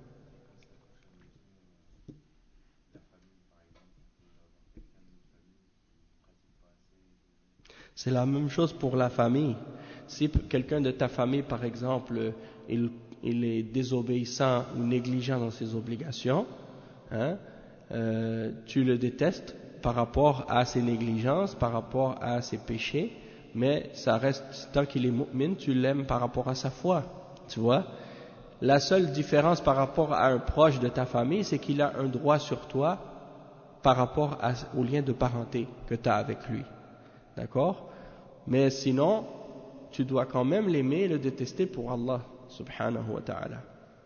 C'est la même chose pour la famille. Si quelqu'un de ta famille, par exemple, il est désobéissant ou négligent dans ses obligations, hein, tu le détestes par rapport à ses négligences, par rapport à ses péchés, mais ça reste, tant qu'il est mu'min, tu l'aimes par rapport à sa foi, tu vois. La seule différence par rapport à un proche de ta famille, c'est qu'il a un droit sur toi par rapport au lien de parenté que tu as avec lui, d'accord? Mais sinon, tu dois quand même l'aimer et le détester pour Allah, subhanahu wa ta'ala.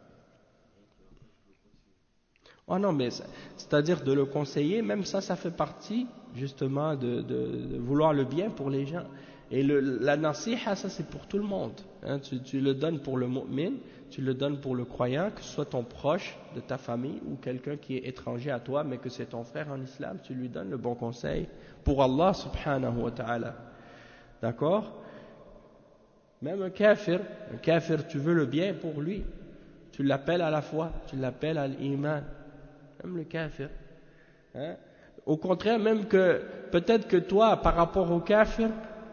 Oh non, mais c'est-à-dire de le conseiller, même ça fait partie justement de vouloir le bien pour les gens. Et la nasiha, ça c'est pour tout le monde. Hein. Tu le donnes pour le mu'min, tu le donnes pour le croyant, que ce soit ton proche de ta famille ou quelqu'un qui est étranger à toi, mais que c'est ton frère en islam, tu lui donnes le bon conseil pour Allah subhanahu wa ta'ala. D'accord? Même un kafir, tu veux le bien pour lui. Tu l'appelles à la foi, tu l'appelles à l'iman. même le kafir. Hein? Au contraire, même que peut-être que toi, par rapport au kafir,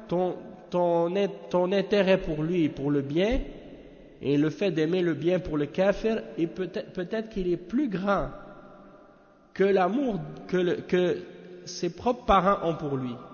ton intérêt pour lui, pour le bien, et le fait d'aimer le bien pour le kafir, et peut-être qu'il est plus grand que l'amour que ses propres parents ont pour lui.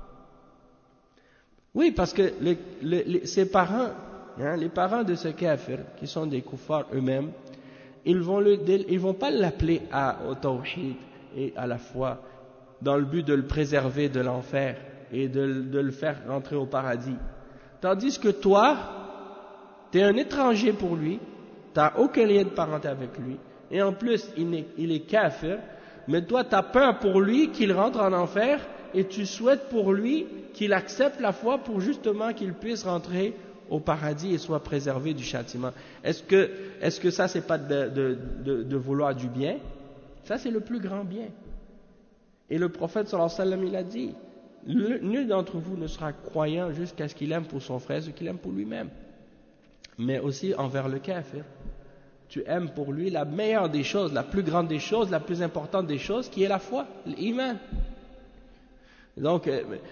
Oui, parce que ses parents, hein, les parents de ce kafir, qui sont des kuffars eux-mêmes, ils vont pas l'appeler au tawhid et à la foi, dans le but de le préserver de l'enfer et de le faire rentrer au paradis. Tandis que toi, tu es un étranger pour lui, tu n'as aucun lien de parenté avec lui, et en plus, il est kafir, mais toi, tu as peur pour lui qu'il rentre en enfer, et tu souhaites pour lui qu'il accepte la foi pour justement qu'il puisse rentrer au paradis et soit préservé du châtiment. Est-ce que ça, c'est pas de vouloir du bien? Ça, c'est le plus grand bien. Et le prophète sallallahu alayhi wa sallam, il a dit, nul d'entre vous ne sera croyant jusqu'à ce qu'il aime pour son frère ce qu'il aime pour lui-même. Mais aussi envers le kafir. Tu aimes pour lui la meilleure des choses, la plus grande des choses, la plus importante des choses, qui est la foi, l'iman. Donc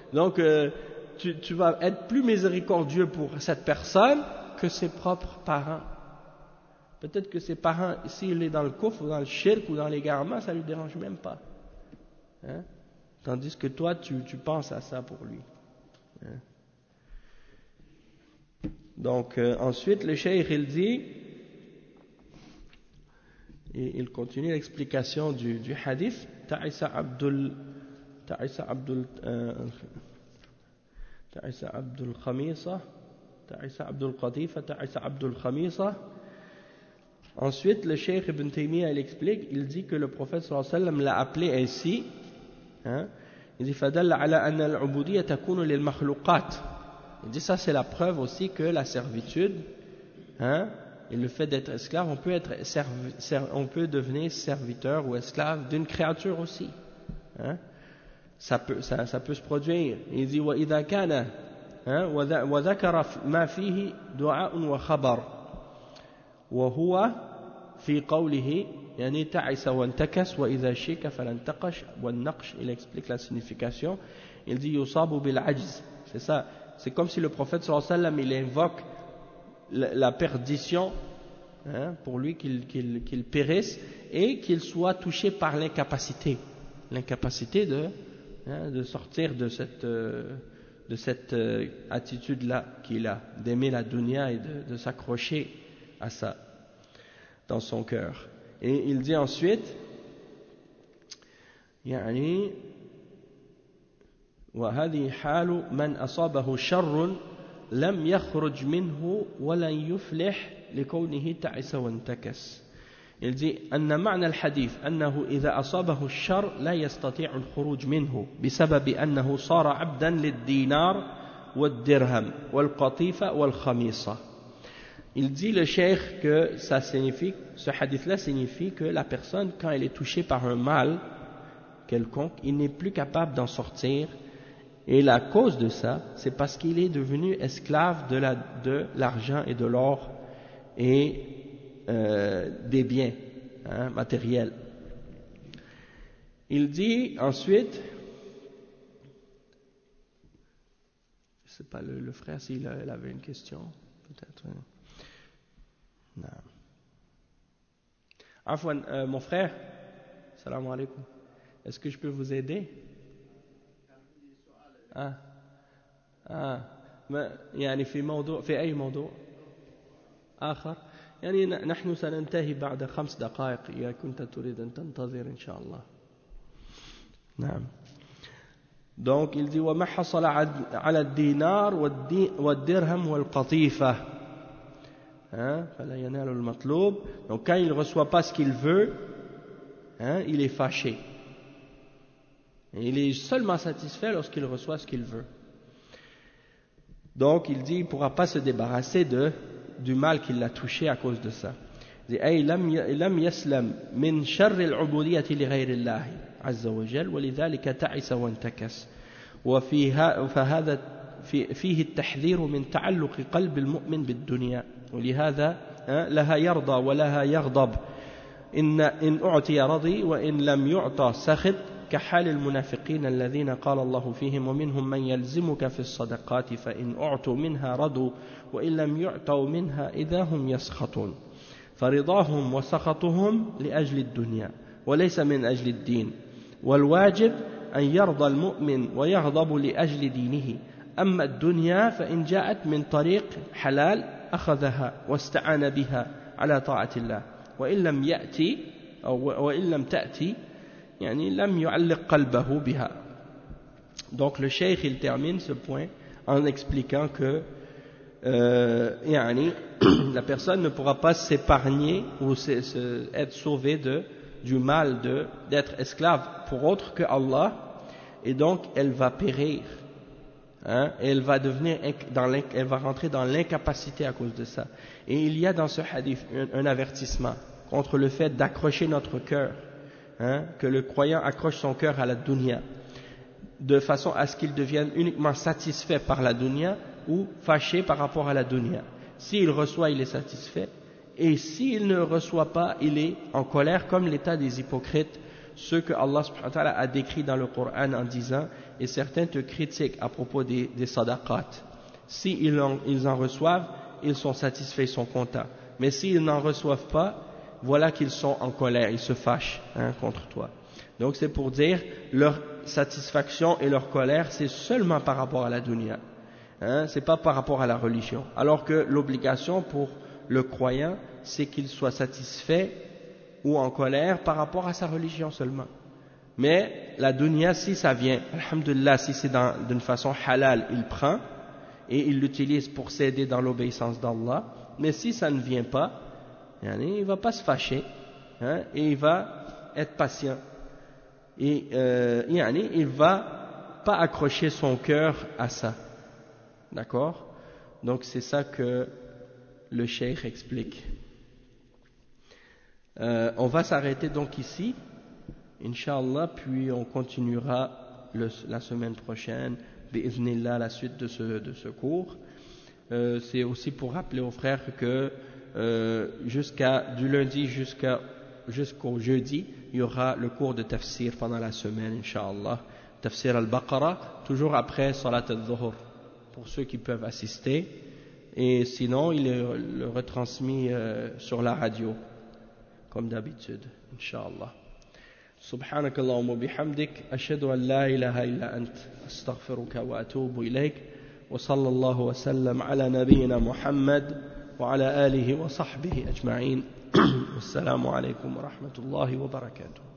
tu vas être plus miséricordieux pour cette personne que ses propres parents. Peut-être que ses parents, s'il est dans le kufr, ou dans le shirk, ou dans l'égarement, ça ne lui dérange même pas. Hein? Tandis que toi, tu penses à ça pour lui. Hein? Donc, ensuite, le cheikh, il dit, et il continue l'explication du hadith, Ta'isa Abdul Khamisa, Ta'isa Abdul Qatifa, Ta'isa Abdul Khamisa. Ensuite, le cheikh Ibn Taymiyyah, il explique, il dit que le prophète sallallahu alayhi wa sallam l'a appelé ainsi, hein? Il dit فَدَلَّ عَلَى أَنَّ الْعُبُودِيَّةَ تَكُونُ لِلْمَخْلُوقَاتِ. Il dit ça, c'est la preuve aussi que la servitude, hein, et le fait d'être esclave, on peut devenir serviteur ou esclave d'une créature aussi. Hein? Ça peut se produire. Il dit وَإِذَا كَانَ وَذَكَرَ مَا فِيهِ دُعَاءٌ وَخَبَرٌ وهو في قوله يعني تعس وانتكس وإذا شيك فلانتقش والنقش. Il explique la signification. Il dit يصاب بالعجز. C'est ça. C'est comme si le prophète sallallahu alayhi wa sallam, il invoque la perdition, hein, pour lui qu'il périsse et qu'il soit touché par l'incapacité de sortir de cette attitude-là qu'il a, d'aimer la dunya et de s'accrocher à ça dans son cœur. Et il dit ensuite, يعني وهذه حال من أصابه شر لم يخرج منه ولن يفلح لكونه تعس وانتكس. Il dit أن معنى الحديث أنه إذا أصابه الشر لا يستطيع الخروج منه بسبب أنه صار عبدا للدينار والدرهم والقطيفة والخميصة. Il dit le cheikh que ça signifie, ce hadith-là signifie que la personne, quand elle est touchée par un mal quelconque, il n'est plus capable d'en sortir. Et la cause de ça, c'est parce qu'il est devenu esclave de l'argent et de l'or et des biens, hein, matériels. Il dit ensuite, je ne sais pas, le frère s'il avait une question, peut-être. Non. Afwan, mon frère, salam alaikum, est-ce que je peux vous aider? يعني في أي موضوع آخر، يعني نحن سننتهي بعد 5 دقائق إذا كنت تريد أن تنتظر إن شاء الله. نعم. Donc il dit وما حصل على الدينار والدرهم والقطيفة فلا ينال المطلوب. Donc quand il ne reçoit pas ce qu'il veut, hein, il est fâché. Et il est seulement satisfait lorsqu'il reçoit ce qu'il veut. Donc il dit il ne pourra pas se débarrasser du mal qui l'a touché à cause de ça. Il dit أي لم يسلم من شر العبودية لغير الله عز وجل ولذلك تعس وانتكس. فهذا فيه التحذير من تعلق قلب المؤمن بالدنيا ولهذا لها يرضى ولها يغضب. إن أعطي رضي وإن لم يعطى سخط كحال المنافقين الذين قال الله فيهم ومنهم من يلزمك في الصدقات فإن أعطوا منها رضوا وإن لم يعطوا منها إذا هم يسخطون فرضاهم وسخطهم لأجل الدنيا وليس من أجل الدين والواجب أن يرضى المؤمن ويغضب لأجل دينه أما الدنيا فإن جاءت من طريق حلال أخذها واستعان بها على طاعة الله وإن لم يأتي أو وإن لم تأتي يعني لم يعلق قلبه بها. Donc le cheikh il termine ce point en expliquant que la personne ne pourra pas s'épargner ou être sauvé du mal d'être esclave pour autre que Allah, et donc elle va périr, et elle va elle va rentrer dans l'incapacité à cause de ça. Et il y a dans ce hadith un avertissement contre le fait d'accrocher notre cœur, que le croyant accroche son cœur à la dunya, de façon à ce qu'il devienne uniquement satisfait par la dunya ou fâché par rapport à la dunya. S'il reçoit, il est satisfait, et s'il ne reçoit pas, il est en colère, comme l'état des hypocrites, ceux que Allah subhanahu wa ta'ala a décrits dans le Coran en disant, et certains te critiquent à propos des sadaqat. S'ils en reçoivent, ils sont satisfaits, ils sont contents. Mais s'ils n'en reçoivent pas, voilà qu'ils sont en colère, ils se fâchent contre toi. Donc c'est pour dire, leur satisfaction et leur colère, c'est seulement par rapport à la dunya. C'est pas par rapport à la religion. Alors que l'obligation pour le croyant, c'est qu'il soit satisfait ou en colère par rapport à sa religion seulement. Mais la dunya, si ça vient, alhamdulillah, si c'est d'une façon halal, il prend et il l'utilise pour s'aider dans l'obéissance d'Allah. Mais si ça ne vient pas, il ne va pas se fâcher, et il va être patient. Et il ne va pas accrocher son cœur à ça. D'accord? Donc c'est ça que le cheikh explique. On va s'arrêter donc ici, Inch'Allah, puis on continuera la semaine prochaine, bi'idhnillah, la suite de ce cours. C'est aussi pour rappeler aux frères que du lundi jusqu'au jeudi, il y aura le cours de tafsir pendant la semaine, Inch'Allah. Tafsir al-Baqarah, toujours après Salat al-Dhuhr, pour ceux qui peuvent assister. Et sinon, il est le retransmis sur la radio, comme d'habitude, Inch'Allah. سبحانك اللهم وبحمدك أشهد أن لا إله إلا أنت أستغفرك وأتوب إليك وصلى الله وسلم على نبينا محمد وعلى آله وصحبه أجمعين والسلام عليكم ورحمة الله وبركاته.